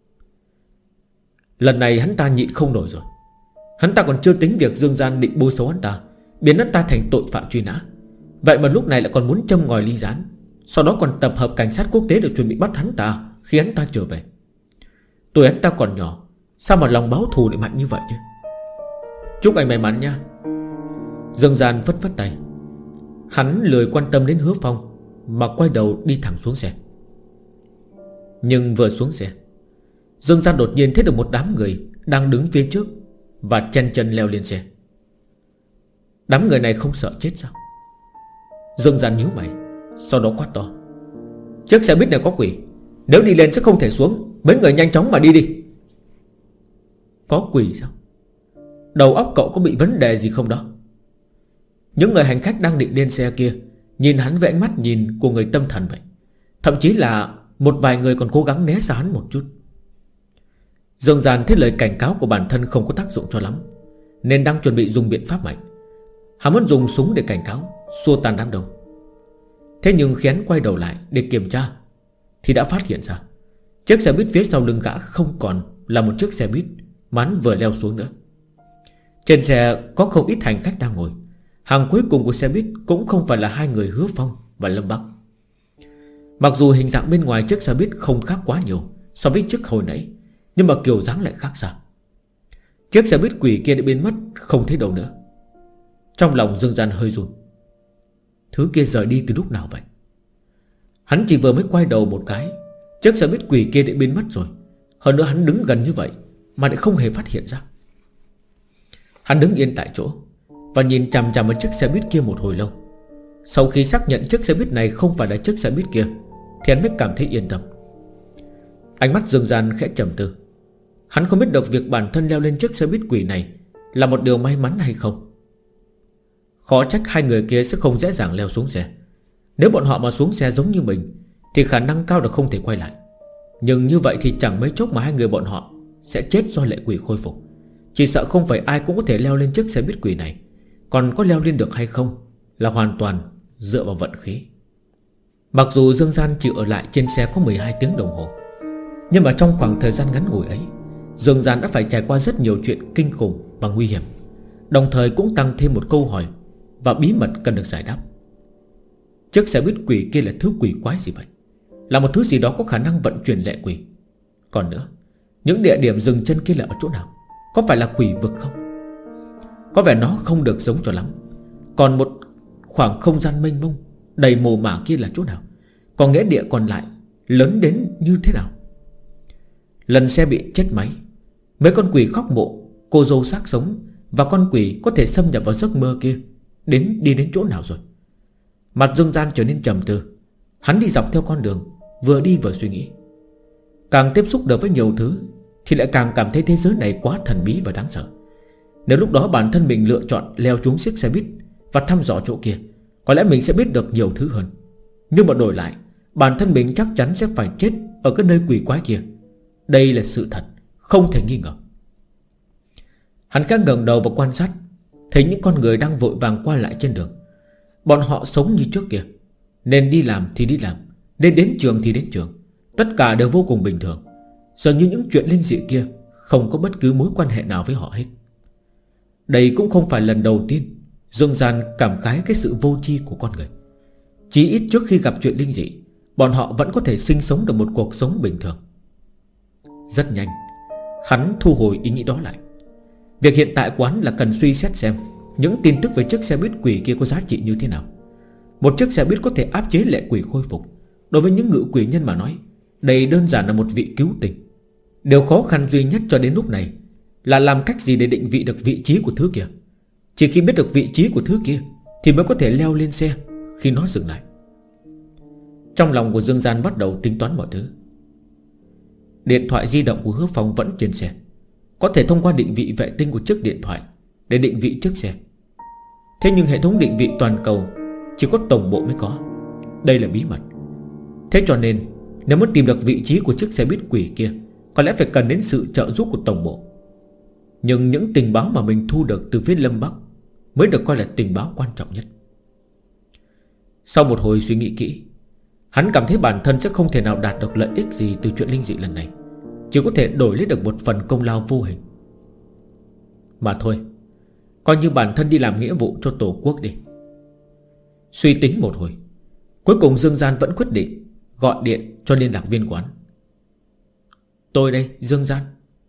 Lần này hắn ta nhịn không nổi rồi. Hắn ta còn chưa tính việc Dương Gian định bôi xấu hắn ta, biến hắn ta thành tội phạm truy nã. Vậy mà lúc này lại còn muốn châm ngòi ly gián, sau đó còn tập hợp cảnh sát quốc tế để chuẩn bị bắt hắn ta khi hắn ta trở về. Tuổi hắn ta còn nhỏ, sao mà lòng báo thù lại mạnh như vậy chứ? Chúc anh may mắn nha. Dương Gian phất phất tay. Hắn lười quan tâm đến Hứa Phong mà quay đầu đi thẳng xuống xe. Nhưng vừa xuống xe, Dương Gian đột nhiên thấy được một đám người đang đứng phía trước và chen chân leo lên xe. Đám người này không sợ chết sao? Dương Gian nhíu mày, sau đó quát to: Chiếc xe buýt này có quỷ, nếu đi lên sẽ không thể xuống. Mấy người nhanh chóng mà đi đi. Có quỷ sao? Đầu óc cậu có bị vấn đề gì không đó? Những người hành khách đang định lên xe kia nhìn hắn với ánh mắt nhìn của người tâm thần vậy. Thậm chí là một vài người còn cố gắng né xa hắn một chút. Dương Gian thấy lời cảnh cáo của bản thân không có tác dụng cho lắm, nên đang chuẩn bị dùng biện pháp mạnh. Hắn muốn dùng súng để cảnh cáo, xua tan đám đông. Thế nhưng khi hắn quay đầu lại để kiểm tra thì đã phát hiện ra chiếc xe buýt phía sau lưng gã không còn là một chiếc xe buýt mà hắn vừa leo xuống nữa. Trên xe có không ít hành khách đang ngồi. Hàng cuối cùng của xe buýt cũng không phải là hai người Hứa Phong và Lâm Bắc. Mặc dù hình dạng bên ngoài chiếc xe buýt không khác quá nhiều so với chiếc hồi nãy, nhưng mà kiểu dáng lại khác xa. Chiếc xe buýt quỷ kia đã biến mất không thấy đâu nữa. Trong lòng Dương Gian hơi run. Thứ kia rời đi từ lúc nào vậy? Hắn chỉ vừa mới quay đầu một cái, chiếc xe buýt quỷ kia đã biến mất rồi. Hơn nữa hắn đứng gần như vậy mà lại không hề phát hiện ra. Hắn đứng yên tại chỗ và nhìn chằm chằm vào chiếc xe buýt kia một hồi lâu. Sau khi xác nhận chiếc xe buýt này không phải là chiếc xe buýt kia, thì hắn mới cảm thấy yên tâm. Ánh mắt Dương Gian khẽ trầm tư. Hắn không biết được việc bản thân leo lên chiếc xe buýt quỷ này là một điều may mắn hay không. Khó trách hai người kia sẽ không dễ dàng leo xuống xe. Nếu bọn họ mà xuống xe giống như mình thì khả năng cao là không thể quay lại. Nhưng như vậy thì chẳng mấy chốc mà hai người bọn họ sẽ chết do lệ quỷ khôi phục. Chỉ sợ không phải ai cũng có thể leo lên chiếc xe buýt quỷ này. Còn có leo lên được hay không là hoàn toàn dựa vào vận khí. Mặc dù Dương Gian chỉ ở lại trên xe có 12 tiếng đồng hồ, nhưng mà trong khoảng thời gian ngắn ngủi ấy, Dương Gian đã phải trải qua rất nhiều chuyện kinh khủng và nguy hiểm. Đồng thời cũng tăng thêm một câu hỏi và bí mật cần được giải đáp. Chiếc xe buýt quỷ kia là thứ quỷ quái gì vậy? Là một thứ gì đó có khả năng vận chuyển lệ quỷ. Còn nữa, những địa điểm dừng chân kia là ở chỗ nào? Có phải là quỷ vực không? Có vẻ nó không được giống cho lắm. Còn một khoảng không gian mênh mông đầy mồ mả kia là chỗ nào? Còn nghĩa địa còn lại lớn đến như thế nào? Lần xe bị chết máy, mấy con quỷ khóc mộ, cô dâu xác sống và con quỷ có thể xâm nhập vào giấc mơ kia đi đến chỗ nào rồi? Mặt Dương Gian trở nên trầm tư. Hắn đi dọc theo con đường, vừa đi vừa suy nghĩ. Càng tiếp xúc được với nhiều thứ thì lại càng cảm thấy thế giới này quá thần bí và đáng sợ. Nếu lúc đó bản thân mình lựa chọn leo xuống chiếc xe buýt và thăm dò chỗ kia, có lẽ mình sẽ biết được nhiều thứ hơn. Nhưng mà đổi lại, bản thân mình chắc chắn sẽ phải chết ở cái nơi quỷ quái kia. Đây là sự thật, không thể nghi ngờ. Hắn khẽ ngẩng đầu và quan sát, thấy những con người đang vội vàng qua lại trên đường. Bọn họ sống như trước kia, nên đi làm thì đi làm, nên đến trường thì đến trường. Tất cả đều vô cùng bình thường. Dường như những chuyện linh dị kia không có bất cứ mối quan hệ nào với họ hết. Đây cũng không phải lần đầu tiên Dương Gian cảm khái cái sự vô tri của con người. Chí ít trước khi gặp chuyện linh dị, bọn họ vẫn có thể sinh sống được một cuộc sống bình thường. Rất nhanh, hắn thu hồi ý nghĩ đó lại. Việc hiện tại của hắn là cần suy xét xem những tin tức về chiếc xe buýt quỷ kia có giá trị như thế nào. Một chiếc xe buýt có thể áp chế lệ quỷ khôi phục. Đối với những ngự quỷ nhân mà nói, đây đơn giản là một vị cứu tinh. Điều khó khăn duy nhất cho đến lúc này là làm cách gì để định vị được vị trí của thứ kia. Chỉ khi biết được vị trí của thứ kia thì mới có thể leo lên xe khi nó dừng lại. Trong lòng của Dương Gian bắt đầu tính toán mọi thứ. Điện thoại di động của Hứa Phong vẫn trên xe, có thể thông qua định vị vệ tinh của chiếc điện thoại để định vị chiếc xe. Thế nhưng hệ thống định vị toàn cầu chỉ có tổng bộ mới có. Đây là bí mật. Thế cho nên nếu muốn tìm được vị trí của chiếc xe buýt quỷ kia, có lẽ phải cần đến sự trợ giúp của tổng bộ. Nhưng những tình báo mà mình thu được từ phía Lâm Bắc mới được coi là tình báo quan trọng nhất. Sau một hồi suy nghĩ kỹ, hắn cảm thấy bản thân sẽ không thể nào đạt được lợi ích gì từ chuyện linh dị lần này, chỉ có thể đổi lấy được một phần công lao vô hình. Mà thôi, coi như bản thân đi làm nghĩa vụ cho Tổ quốc đi. Suy tính một hồi, cuối cùng Dương Gian vẫn quyết định gọi điện cho liên lạc viên của hắn. Tôi đây, Dương Gian.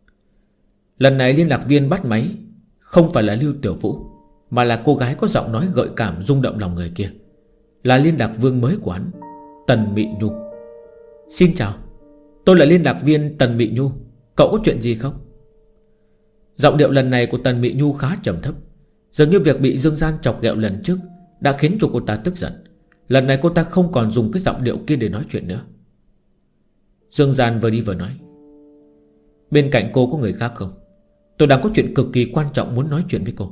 Lần này liên lạc viên bắt máy không phải là Lưu Tiểu Vũ, mà là cô gái có giọng nói gợi cảm rung động lòng người kia. Là liên lạc vương mới của hắn, Tần Mị Nhu. Xin chào, tôi là liên lạc viên Tần Mị Nhu. Cậu có chuyện gì không? Giọng điệu lần này của Tần Mị Nhu khá trầm thấp. Dường như việc bị Dương Gian chọc ghẹo lần trước đã khiến cho cô ta tức giận. Lần này cô ta không còn dùng cái giọng điệu kia để nói chuyện nữa. Dương Gian vừa đi vừa nói. Bên cạnh cô có người khác không? Tôi đang có chuyện cực kỳ quan trọng muốn nói chuyện với cô.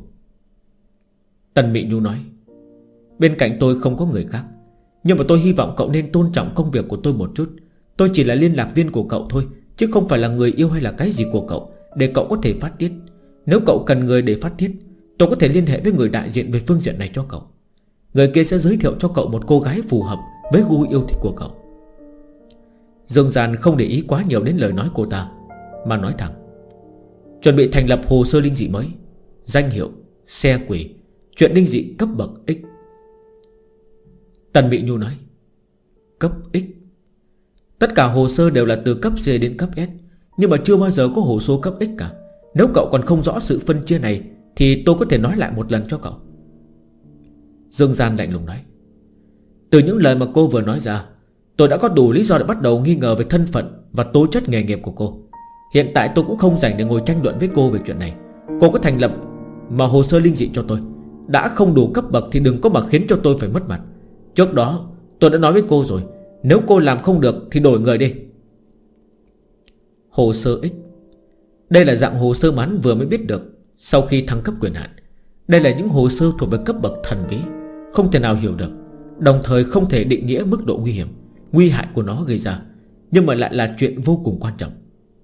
Tần Mị Nhu nói. Bên cạnh tôi không có người khác, nhưng mà tôi hy vọng cậu nên tôn trọng công việc của tôi một chút. Tôi chỉ là liên lạc viên của cậu thôi, chứ không phải là người yêu hay là cái gì của cậu, để cậu có thể phát tiết. Nếu cậu cần người để phát tiết, tôi có thể liên hệ với người đại diện về phương diện này cho cậu. Người kia sẽ giới thiệu cho cậu một cô gái phù hợp với gu yêu thích của cậu. Dương Gian không để ý quá nhiều đến lời nói cô ta, mà nói thẳng. Chuẩn bị thành lập hồ sơ linh dị mới, danh hiệu, xe quỷ, chuyện linh dị cấp bậc X. Tần Mị Nhu nói. Cấp X? Tất cả hồ sơ đều là từ cấp C đến cấp S, nhưng mà chưa bao giờ có hồ sơ cấp X cả. Nếu cậu còn không rõ sự phân chia này thì tôi có thể nói lại một lần cho cậu. Dương Gian lạnh lùng nói. Từ những lời mà cô vừa nói ra, tôi đã có đủ lý do để bắt đầu nghi ngờ về thân phận và tố chất nghề nghiệp của cô. Hiện tại tôi cũng không rảnh để ngồi tranh luận với cô về chuyện này. Cô có thành lập mà hồ sơ linh dị cho tôi, đã không đủ cấp bậc thì đừng có mà khiến cho tôi phải mất mặt. Trước đó tôi đã nói với cô rồi, Nếu cô làm không được thì đổi người đi. Hồ sơ X. Đây là dạng hồ sơ mà hắn vừa mới biết được sau khi thăng cấp quyền hạn. Đây là những hồ sơ thuộc về cấp bậc thần bí, không thể nào hiểu được, đồng thời không thể định nghĩa mức độ nguy hiểm, nguy hại của nó gây ra, nhưng mà lại là chuyện vô cùng quan trọng.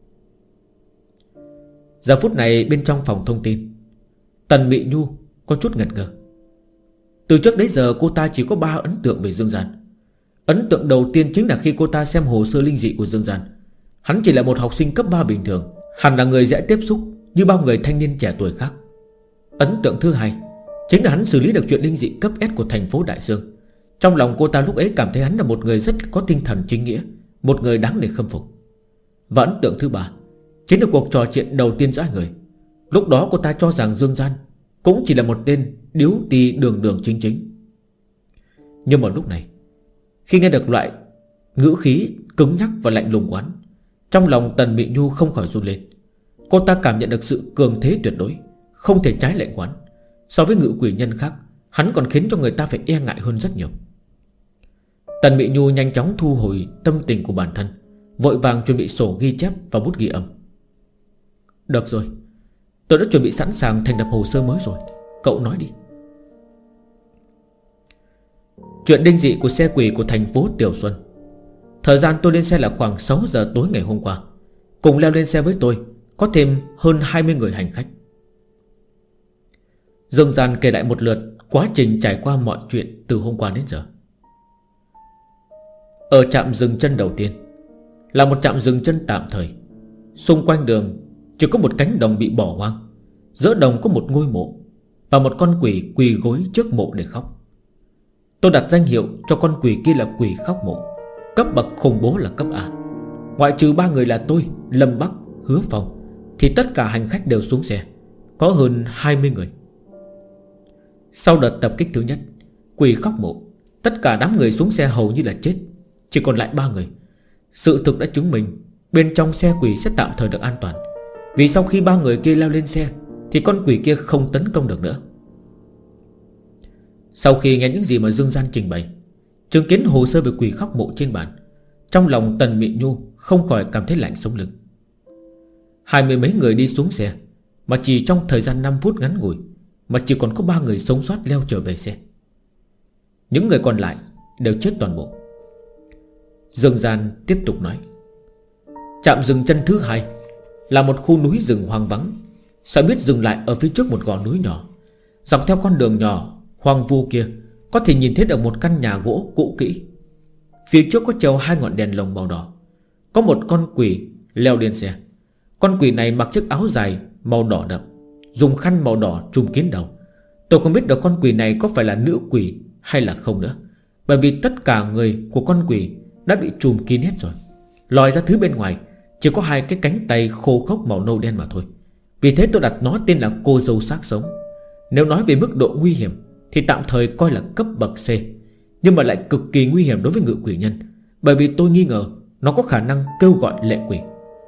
Giờ phút này bên trong phòng thông tin, Tần Mị Nhu có chút ngẩn ngơ. Từ trước đến giờ cô ta chỉ có 3 ấn tượng về Dương Gian. Ấn tượng đầu tiên chính là khi cô ta xem hồ sơ linh dị của Dương Gian. Hắn chỉ là một học sinh cấp 3 bình thường, hẳn là người dễ tiếp xúc như bao người thanh niên trẻ tuổi khác. Ấn tượng thứ hai chính là hắn xử lý được chuyện linh dị cấp S của thành phố Đại Dương. Trong lòng cô ta lúc ấy cảm thấy hắn là một người rất có tinh thần chính nghĩa, một người đáng để khâm phục. Và ấn tượng thứ ba chính là cuộc trò chuyện đầu tiên giữa hai người. Lúc đó cô ta cho rằng Dương Gian cũng chỉ là một tên điếu tì đường đường chính chính. Nhưng mà lúc này, khi nghe được loại ngữ khí cứng nhắc và lạnh lùng quán, trong lòng Tần Mị Nhu không khỏi run lên. Cô ta cảm nhận được sự cường thế tuyệt đối, không thể trái lệnh quán. So với ngự quỷ nhân khác, hắn còn khiến cho người ta phải e ngại hơn rất nhiều. Tần Mị Nhu nhanh chóng thu hồi tâm tình của bản thân, vội vàng chuẩn bị sổ ghi chép và bút ghi âm. Được rồi, tôi đã chuẩn bị sẵn sàng thành lập hồ sơ mới rồi, cậu nói đi. Chuyện đinh dị của xe quỷ của thành phố Tiểu Xuân. Thời gian tôi lên xe là khoảng 6 giờ tối ngày hôm qua. Cùng leo lên xe với tôi có thêm hơn 20 người hành khách. Dương Gian kể lại một lượt quá trình trải qua mọi chuyện từ hôm qua đến giờ. Ở trạm dừng chân đầu tiên là một trạm dừng chân tạm thời. Xung quanh đường chỉ có một cánh đồng bị bỏ hoang. Giữa đồng có một ngôi mộ và một con quỷ quỳ gối trước mộ để khóc. Tôi đặt danh hiệu cho con quỷ kia là quỷ khóc mộ. Cấp bậc khủng bố là cấp A. Ngoại trừ 3 người là tôi, Lâm Bắc, Hứa Phong, thì tất cả hành khách đều xuống xe. Có hơn 20 người. Sau đợt tập kích thứ nhất, quỷ khóc mộ, tất cả đám người xuống xe hầu như là chết. Chỉ còn lại 3 người. Sự thực đã chứng minh bên trong xe quỷ sẽ tạm thời được an toàn, vì sau khi 3 người kia leo lên xe thì con quỷ kia không tấn công được nữa. Sau khi nghe những gì mà Dương Gian trình bày, chứng kiến hồ sơ về quỷ khóc mộ trên bàn, trong lòng Tần Mị Nhu không khỏi cảm thấy lạnh sống lưng. 20 mấy người đi xuống xe, mà chỉ trong thời gian 5 phút ngắn ngủi mà chỉ còn có 3 người sống sót leo trở về xe. Những người còn lại đều chết toàn bộ. Dương Gian tiếp tục nói. Trạm dừng chân thứ hai là một khu núi rừng hoang vắng. Xe buýt dừng lại ở phía trước một gò núi nhỏ. Dọc theo con đường nhỏ hoang vu kia có thể nhìn thấy được một căn nhà gỗ cũ kỹ. Phía trước có treo 2 ngọn đèn lồng màu đỏ. Có một con quỷ leo lên xe. Con quỷ này mặc chiếc áo dài màu đỏ đậm, dùng khăn màu đỏ trùm kín đầu. Tôi không biết được con quỷ này có phải là nữ quỷ hay là không nữa, bởi vì tất cả người của con quỷ đã bị trùm kín hết rồi. Lòi ra thứ bên ngoài chỉ có 2 cái cánh tay khô khốc màu nâu đen mà thôi. Vì thế tôi đặt nó tên là cô dâu xác sống. Nếu nói về mức độ nguy hiểm thì tạm thời coi là cấp bậc C, nhưng mà lại cực kỳ nguy hiểm đối với ngự quỷ nhân, bởi vì tôi nghi ngờ nó có khả năng kêu gọi lệ quỷ.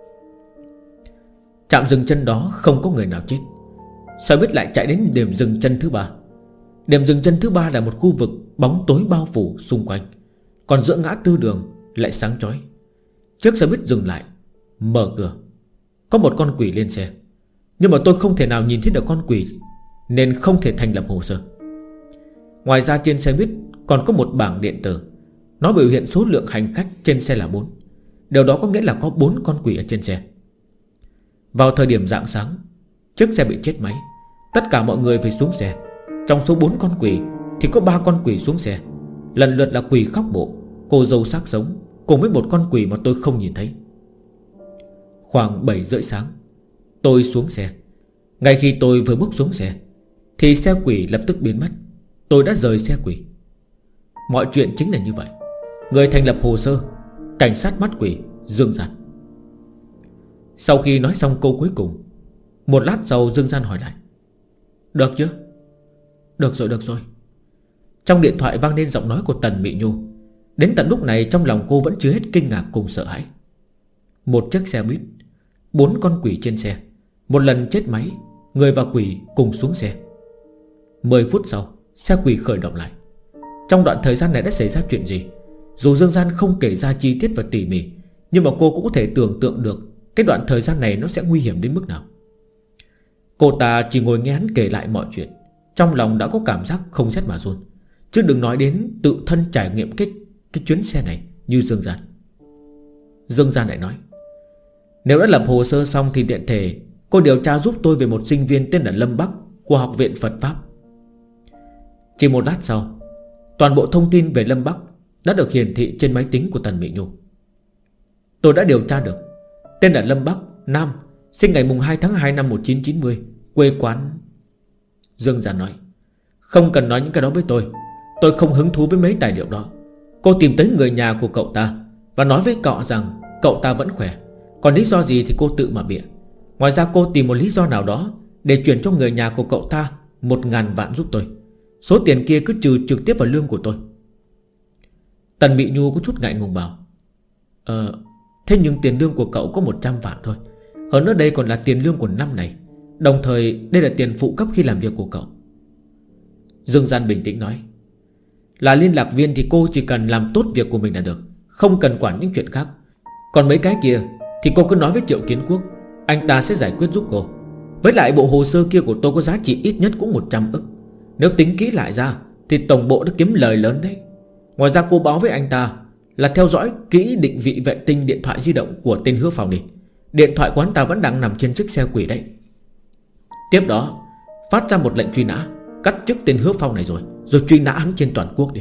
Trạm dừng chân đó không có người nào chết. Xe buýt lại chạy đến điểm dừng chân thứ 3. Điểm dừng chân thứ 3 là một khu vực bóng tối bao phủ xung quanh, còn giữa ngã tư đường lại sáng chói. Chiếc xe buýt dừng lại, mở cửa. Có một con quỷ lên xe, nhưng mà tôi không thể nào nhìn thấy được con quỷ, nên không thể thành lập hồ sơ. Ngoài ra trên xe buýt còn có một bảng điện tử. Nó biểu hiện số lượng hành khách trên xe là 4. Điều đó có nghĩa là có 4 con quỷ ở trên xe. Vào thời điểm rạng sáng, chiếc xe bị chết máy. Tất cả mọi người phải xuống xe. Trong số 4 con quỷ thì có 3 con quỷ xuống xe, lần lượt là quỷ khóc mộ, cô dâu xác sống, cùng với một con quỷ mà tôi không nhìn thấy. Khoảng 7 rưỡi sáng, tôi xuống xe. Ngay khi tôi vừa bước xuống xe thì xe quỷ lập tức biến mất. Tôi đã rời xe quỷ. Mọi chuyện chính là như vậy. Người thành lập hồ sơ: cảnh sát mắt quỷ Dương Gian. Sau khi nói xong câu cuối cùng, một lát sau Dương Gian hỏi lại: Được chưa? Được rồi. Trong điện thoại vang lên giọng nói của Tần Mị Nhu. Đến tận lúc này trong lòng cô vẫn chưa hết kinh ngạc cùng sợ hãi. Một chiếc xe buýt, 4 con quỷ trên xe, một lần chết máy, người và quỷ cùng xuống xe. 10 phút sau, xe quỷ khởi động lại. Trong đoạn thời gian này đã xảy ra chuyện gì? Dù Dương Gian không kể ra chi tiết và tỉ mỉ, nhưng mà cô cũng có thể tưởng tượng được cái đoạn thời gian này nó sẽ nguy hiểm đến mức nào. Cô ta chỉ ngồi nghe hắn kể lại mọi chuyện, trong lòng đã có cảm giác không rét mà run, chứ đừng nói đến tự thân trải nghiệm cái chuyến xe này như Dương Gian. Dương Gian lại nói: nếu đã lập hồ sơ xong thì tiện thể cô điều tra giúp tôi về một sinh viên tên là Lâm Bắc của Học viện Phật Pháp. Chỉ một lát sau, toàn bộ thông tin về Lâm Bắc đã được hiển thị trên máy tính của Tần Mỹ Nhu. Tôi đã điều tra được. Tên là Lâm Bắc, nam, sinh ngày mùng 2 tháng 2 năm 1990, quê quán... Dương Gian nói: không cần nói những cái đó với tôi không hứng thú với mấy tài liệu đó. Cô tìm tới người nhà của cậu ta và nói với cậu rằng cậu ta vẫn khỏe. Còn lý do gì thì cô tự mà bịa. Ngoài ra cô tìm một lý do nào đó để chuyển cho người nhà của cậu ta 1.000 vạn giúp tôi. Số tiền kia cứ trừ trực tiếp vào lương của tôi. Tần Mị Nhu có chút ngại ngùng bảo: thế nhưng tiền lương của cậu có 100 vạn thôi. Hơn nữa đây còn là tiền lương của năm này. Đồng thời đây là tiền phụ cấp khi làm việc của cậu. Dương Gian bình tĩnh nói: là liên lạc viên thì cô chỉ cần làm tốt việc của mình là được, không cần quản những chuyện khác. Còn mấy cái kia thì cô cứ nói với Triệu Kiến Quốc, anh ta sẽ giải quyết giúp cô. Với lại bộ hồ sơ kia của tôi có giá trị ít nhất cũng 100 ức. Nếu tính kỹ lại ra thì tổng bộ đã kiếm lời lớn đấy. Ngoài ra cô báo với anh ta là theo dõi kỹ định vị vệ tinh điện thoại di động của tên Hứa Phong đi. Điện thoại của anh ta vẫn đang nằm trên chiếc xe quỷ đấy. Tiếp đó phát ra một lệnh truy nã, cắt chức tên Hứa Phong này rồi truy nã hắn trên toàn quốc đi.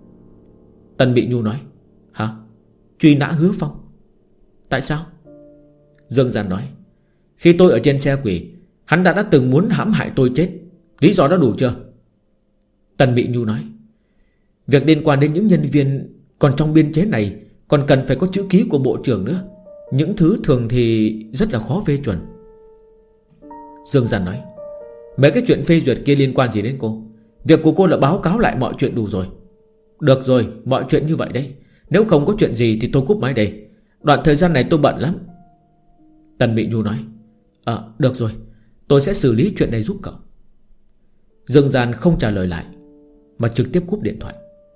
Tần Mị Nhu nói: hả? Truy nã Hứa Phong? Tại sao? Dương Gian nói: khi tôi ở trên xe quỷ, hắn đã từng muốn hãm hại tôi chết. Lý do đó đủ chưa? Tần Mị Nhu nói: việc liên quan đến những nhân viên còn trong biên chế này còn cần phải có chữ ký của bộ trưởng nữa. Những thứ thường thì rất là khó phê chuẩn. Dương Gian nói: mấy cái chuyện phê duyệt kia liên quan gì đến cô? Việc của cô là báo cáo lại mọi chuyện đủ rồi. Được rồi, mọi chuyện như vậy đấy. Nếu không có chuyện gì thì tôi cúp máy đây. Đoạn thời gian này tôi bận lắm. Tần Mị Nhu nói: được rồi, tôi sẽ xử lý chuyện này giúp cậu. Dương Gian không trả lời lại mà trực tiếp cúp điện thoại.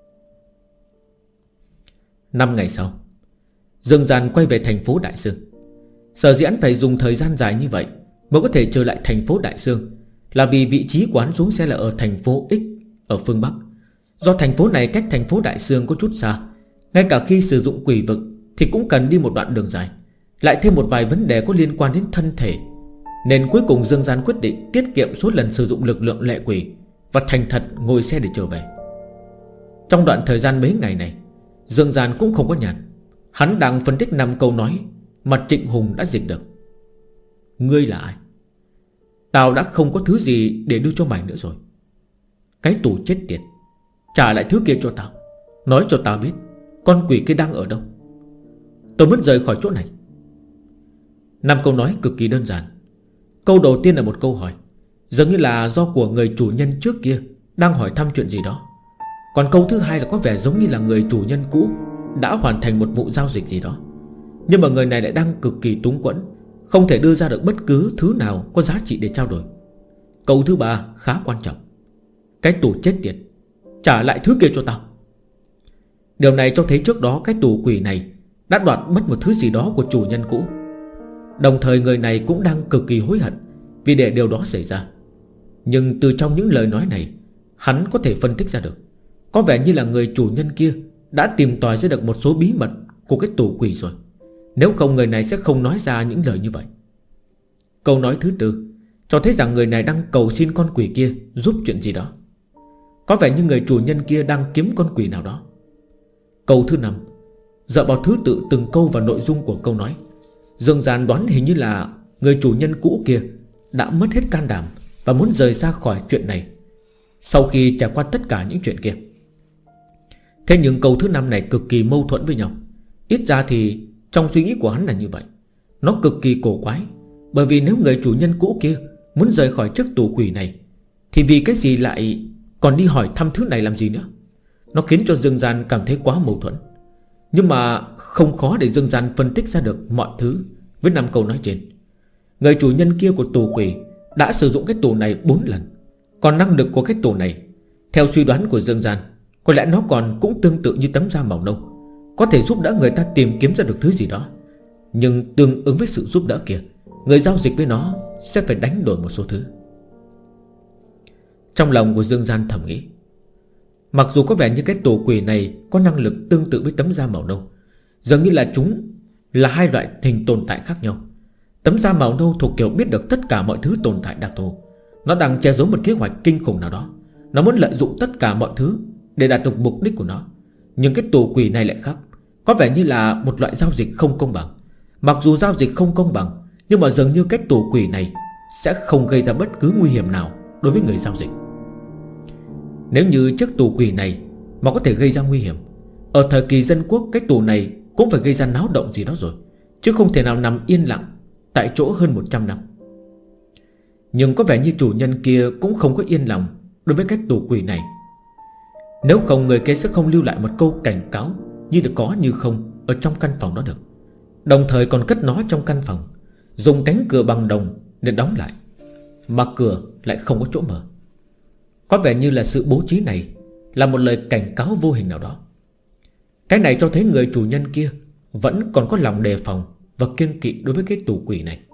5 ngày sau, Dương Gian quay về thành phố Đại Sương. Sở dĩ hắn phải dùng thời gian dài như vậy mới có thể trở lại thành phố Đại Sương là vì vị trí của hắn xuống xe là ở thành phố X ở phương Bắc. Do thành phố này cách thành phố Đại Sương có chút xa, ngay cả khi sử dụng quỷ vực thì cũng cần đi một đoạn đường dài, lại thêm một vài vấn đề có liên quan đến thân thể, nên cuối cùng Dương Gian quyết định tiết kiệm số lần sử dụng lực lượng lệ quỷ và thành thật ngồi xe để trở về. Trong đoạn thời gian mấy ngày này, Dương Gian cũng không có nhàn. Hắn đang phân tích 5 câu nói mà Trịnh Hùng đã dịch được. Ngươi là ai? Tao đã không có thứ gì để đưa cho mày nữa rồi. Cái tù chết tiệt, trả lại thứ kia cho tao. Nói cho tao biết con quỷ kia đang ở đâu. Tôi muốn rời khỏi chỗ này. 5 câu nói cực kỳ đơn giản. Câu đầu tiên là một câu hỏi, giống như là do của người chủ nhân trước kia đang hỏi thăm chuyện gì đó. Còn câu thứ hai là có vẻ giống như là người chủ nhân cũ đã hoàn thành một vụ giao dịch gì đó, nhưng mà người này lại đang cực kỳ túng quẫn, không thể đưa ra được bất cứ thứ nào có giá trị để trao đổi. Câu thứ ba khá quan trọng. Cái tù chết tiệt, trả lại thứ kia cho tao. Điều này cho thấy trước đó cái tù quỷ này đã đoạt mất một thứ gì đó của chủ nhân cũ. Đồng thời người này cũng đang cực kỳ hối hận vì để điều đó xảy ra. Nhưng từ trong những lời nói này, hắn có thể phân tích ra được, có vẻ như là người chủ nhân kia đã tìm tòi ra được một số bí mật của cái tù quỷ rồi. Nếu không người này sẽ không nói ra những lời như vậy. Câu nói thứ tư cho thấy rằng người này đang cầu xin con quỷ kia giúp chuyện gì đó. Có vẻ như người chủ nhân kia đang kiếm con quỷ nào đó. Câu thứ 5 dựa vào thứ tự từng câu và nội dung của câu nói, Dương Gian đoán hình như là người chủ nhân cũ kia đã mất hết can đảm và muốn rời xa khỏi chuyện này sau khi trải qua tất cả những chuyện kia. Thế nhưng câu thứ 5 này cực kỳ mâu thuẫn với nhau. Ít ra thì trong suy nghĩ của hắn là như vậy. Nó cực kỳ cổ quái. Bởi vì nếu người chủ nhân cũ kia muốn rời khỏi chiếc tù quỷ này thì vì cái gì lại còn đi hỏi thăm thứ này làm gì nữa. Nó khiến cho Dương Gian cảm thấy quá mâu thuẫn. Nhưng mà không khó để Dương Gian phân tích ra được mọi thứ với 5 câu nói trên. Người chủ nhân kia của tù quỷ đã sử dụng cái tù này 4 lần. Còn năng lực của cái tù này, theo suy đoán của Dương Gian, có lẽ nó còn cũng tương tự như tấm da màu nâu. có thể giúp đỡ người ta tìm kiếm ra được thứ gì đó, nhưng tương ứng với sự giúp đỡ kia, người giao dịch với nó sẽ phải đánh đổi một số thứ. Trong lòng của Dương Gian thầm nghĩ, mặc dù có vẻ như cái tù quỷ này có năng lực tương tự với tấm da màu nâu, dường như là chúng là hai loại hình tồn tại khác nhau. Tấm da màu nâu thuộc kiểu biết được tất cả mọi thứ tồn tại đặc thù, nó đang che giấu một kế hoạch kinh khủng nào đó. Nó muốn lợi dụng tất cả mọi thứ để đạt được mục đích của nó. Nhưng cái tù quỷ này lại khác, có vẻ như là một loại giao dịch không công bằng. Mặc dù giao dịch không công bằng, nhưng mà dường như cái tù quỷ này sẽ không gây ra bất cứ nguy hiểm nào đối với người giao dịch. Nếu như chiếc tù quỷ này mà có thể gây ra nguy hiểm, ở thời kỳ dân quốc cái tù này cũng phải gây ra náo động gì đó rồi, chứ không thể nào nằm yên lặng tại chỗ hơn 100 năm. Nhưng có vẻ như chủ nhân kia cũng không có yên lòng đối với cái tù quỷ này. Nếu không, người kia sẽ không lưu lại một câu cảnh cáo như được có như không ở trong căn phòng đó được, đồng thời còn cất nó trong căn phòng, dùng cánh cửa bằng đồng để đóng lại, mà cửa lại không có chỗ mở. Có vẻ như là sự bố trí này là một lời cảnh cáo vô hình nào đó. Cái này cho thấy người chủ nhân kia vẫn còn có lòng đề phòng và kiêng kỵ đối với cái tù quỷ này.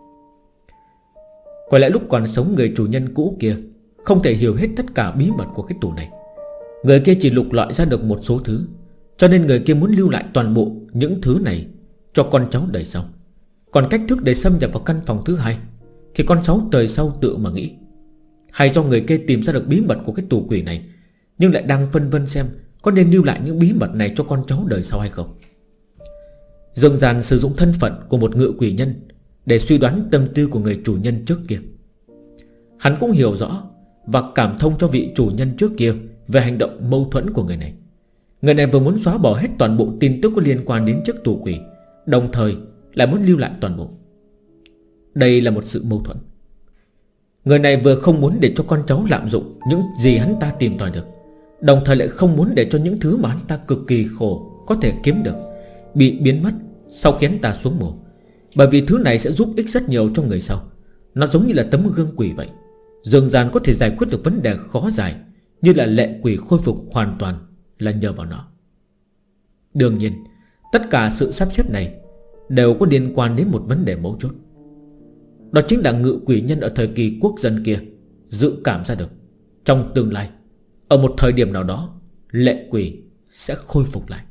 Có lẽ lúc còn sống, người chủ nhân cũ kia không thể hiểu hết tất cả bí mật của cái tù này. Người kia chỉ lục lọi ra được một số thứ, cho nên người kia muốn lưu lại toàn bộ những thứ này cho con cháu đời sau. Còn cách thức để xâm nhập vào căn phòng thứ hai thì con cháu đời sau tự mà nghĩ. Hay do người kia tìm ra được bí mật của cái tù quỷ này, nhưng lại đang phân vân xem có nên lưu lại những bí mật này cho con cháu đời sau hay không. Dương Gian sử dụng thân phận của một ngự quỷ nhân để suy đoán tâm tư của người chủ nhân trước kia. Hắn cũng hiểu rõ và cảm thông cho vị chủ nhân trước kia về hành động mâu thuẫn của người này. Người này vừa muốn xóa bỏ hết toàn bộ tin tức có liên quan đến chiếc tù quỷ, đồng thời lại muốn lưu lại toàn bộ. Đây là một sự mâu thuẫn. Người này vừa không muốn để cho con cháu lạm dụng những gì hắn ta tìm tòi được, đồng thời lại không muốn để cho những thứ mà hắn ta cực kỳ khổ có thể kiếm được bị biến mất sau khi hắn ta xuống mồ. Bởi vì thứ này sẽ giúp ích rất nhiều cho người sau. Nó giống như là tấm gương quỷ vậy. Dương Gian có thể giải quyết được vấn đề khó giải, như là lệ quỷ khôi phục hoàn toàn là nhờ vào nó. Đương nhiên, tất cả sự sắp xếp này đều có liên quan đến một vấn đề mấu chốt. Đó chính là ngự quỷ nhân ở thời kỳ quốc dân kia dự cảm ra được trong tương lai, ở một thời điểm nào đó, lệ quỷ sẽ khôi phục lại.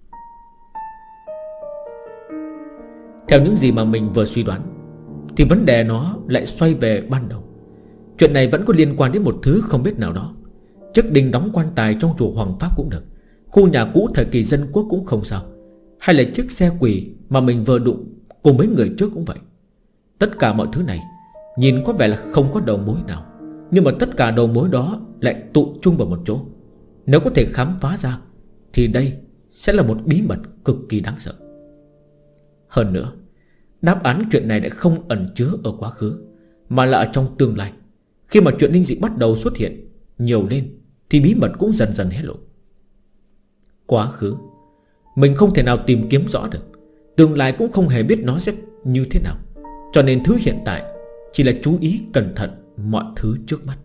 Theo những gì mà mình vừa suy đoán, thì vấn đề nó lại xoay về ban đầu. Chuyện này vẫn có liên quan đến một thứ không biết nào đó. Chiếc đình đóng quan tài trong chùa Hoàng Pháp cũng được, khu nhà cũ thời kỳ dân quốc cũng không sao, hay là chiếc xe quỷ mà mình vừa đụng cùng mấy người trước cũng vậy. Tất cả mọi thứ này nhìn có vẻ là không có đầu mối nào, nhưng mà tất cả đầu mối đó lại tụ chung vào một chỗ. Nếu có thể khám phá ra thì đây sẽ là một bí mật cực kỳ đáng sợ. Hơn nữa, đáp án chuyện này lại không ẩn chứa ở quá khứ, mà là ở trong tương lai. Khi mà chuyện linh dị bắt đầu xuất hiện nhiều lên thì bí mật cũng dần dần hé lộ. Quá khứ mình không thể nào tìm kiếm rõ được, tương lai cũng không hề biết nó sẽ như thế nào, cho nên thứ hiện tại chỉ là chú ý cẩn thận mọi thứ trước mắt.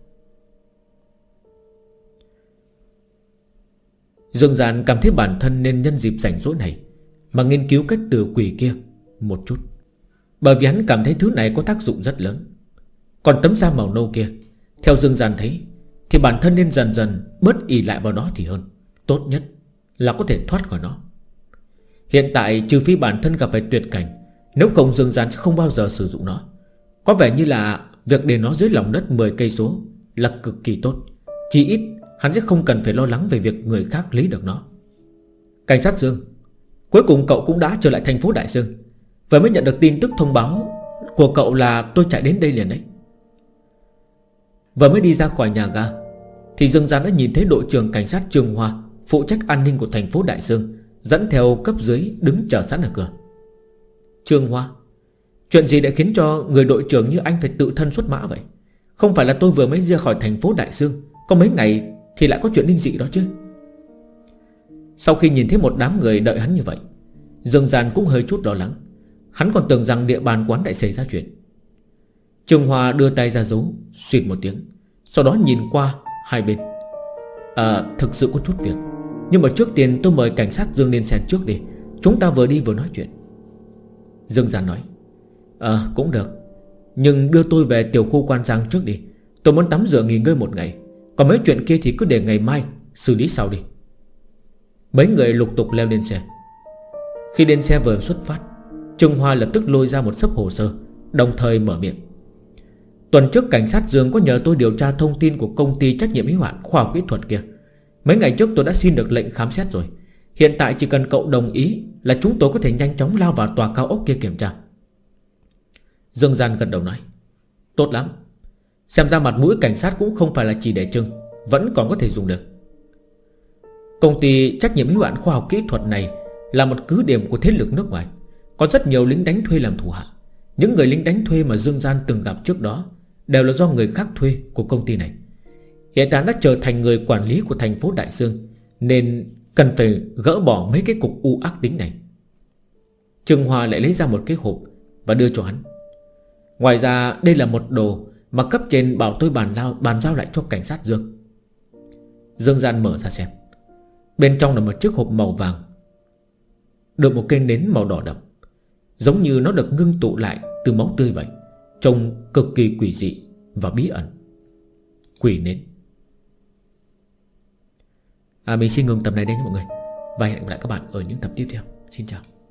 Dương Gian cảm thấy bản thân nên nhân dịp rảnh rỗi này mà nghiên cứu cách từ quỷ kia một chút, bởi vì hắn cảm thấy thứ này có tác dụng rất lớn. Còn tấm da màu nâu kia, theo Dương Gian thấy, thì bản thân nên dần dần bớt ỷ lại vào nó thì hơn. Tốt nhất là có thể thoát khỏi nó. Hiện tại trừ phi bản thân gặp phải tuyệt cảnh, nếu không Dương Gian sẽ không bao giờ sử dụng nó. Có vẻ như là việc để nó dưới lòng đất 10 cây số là cực kỳ tốt. Chỉ ít hắn sẽ không cần phải lo lắng về việc người khác lấy được nó. Cảnh sát Dương, cuối cùng cậu cũng đã trở lại thành phố Đại Dương. Vừa mới nhận được tin tức thông báo của cậu là tôi chạy đến đây liền đấy. Vừa mới đi ra khỏi nhà ga thì Dương Gian đã nhìn thấy đội trưởng cảnh sát Trương Hoa, phụ trách an ninh của thành phố Đại Dương, dẫn theo cấp dưới đứng chờ sẵn ở cửa. Trương Hoa, chuyện gì đã khiến cho người đội trưởng như anh phải tự thân xuất mã vậy? Không phải là tôi vừa mới ra khỏi thành phố Đại Dương có mấy ngày thì lại có chuyện linh dị đó chứ? Sau khi nhìn thấy một đám người đợi hắn như vậy, Dương Gian cũng hơi chút lo lắng. Hắn còn tưởng rằng địa bàn quán lại xảy ra chuyện. Trương Hoa đưa tay ra dấu, suýt một tiếng, sau đó nhìn qua hai bên. Thực sự có chút việc, Nhưng mà trước tiên tôi mời cảnh sát Dương lên xe trước đi. Chúng ta vừa đi vừa nói chuyện. Dương Gian nói: cũng được, nhưng đưa tôi về tiểu khu Quan Giang trước đi. Tôi muốn tắm rửa nghỉ ngơi một ngày. Còn mấy chuyện kia thì cứ để ngày mai xử lý sau đi. Mấy người lục tục leo lên xe. Khi lên xe vừa xuất phát, Trương Hoa lập tức lôi ra một xấp hồ sơ, đồng thời mở miệng: tuần trước cảnh sát Dương có nhờ tôi điều tra thông tin của công ty trách nhiệm hữu hạn khoa học kỹ thuật kia. Mấy ngày trước tôi đã xin được lệnh khám xét rồi. Hiện tại chỉ cần cậu đồng ý là chúng tôi có thể nhanh chóng lao vào tòa cao ốc kia kiểm tra. Dương Gian gật đầu nói: tốt lắm. Xem ra mặt mũi cảnh sát cũng không phải là chỉ để trưng, vẫn còn có thể dùng được. Công ty trách nhiệm hữu hạn khoa học kỹ thuật này là một cứ điểm của thế lực nước ngoài, có rất nhiều lính đánh thuê làm thủ hạ. Những người lính đánh thuê mà Dương Gian từng gặp trước đó đều là do người khác thuê của công ty này. Hiện tại đã trở thành người quản lý của thành phố Đại Dương, nên cần phải gỡ bỏ mấy cái cục u ác tính này. Trương Hoa lại lấy ra một cái hộp và đưa cho hắn. Ngoài ra đây là một đồ mà cấp trên bảo tôi bàn giao lại cho cảnh sát Dương. Dương Gian mở ra xem. Bên trong là một chiếc hộp màu vàng, được một cây nến màu đỏ đậm, giống như nó được ngưng tụ lại từ máu tươi vậy. Trông cực kỳ quỷ dị và bí ẩn. Quỷ nến. Mình xin ngừng tập này đây nha mọi người, và hẹn gặp lại các bạn ở những tập tiếp theo. Xin chào.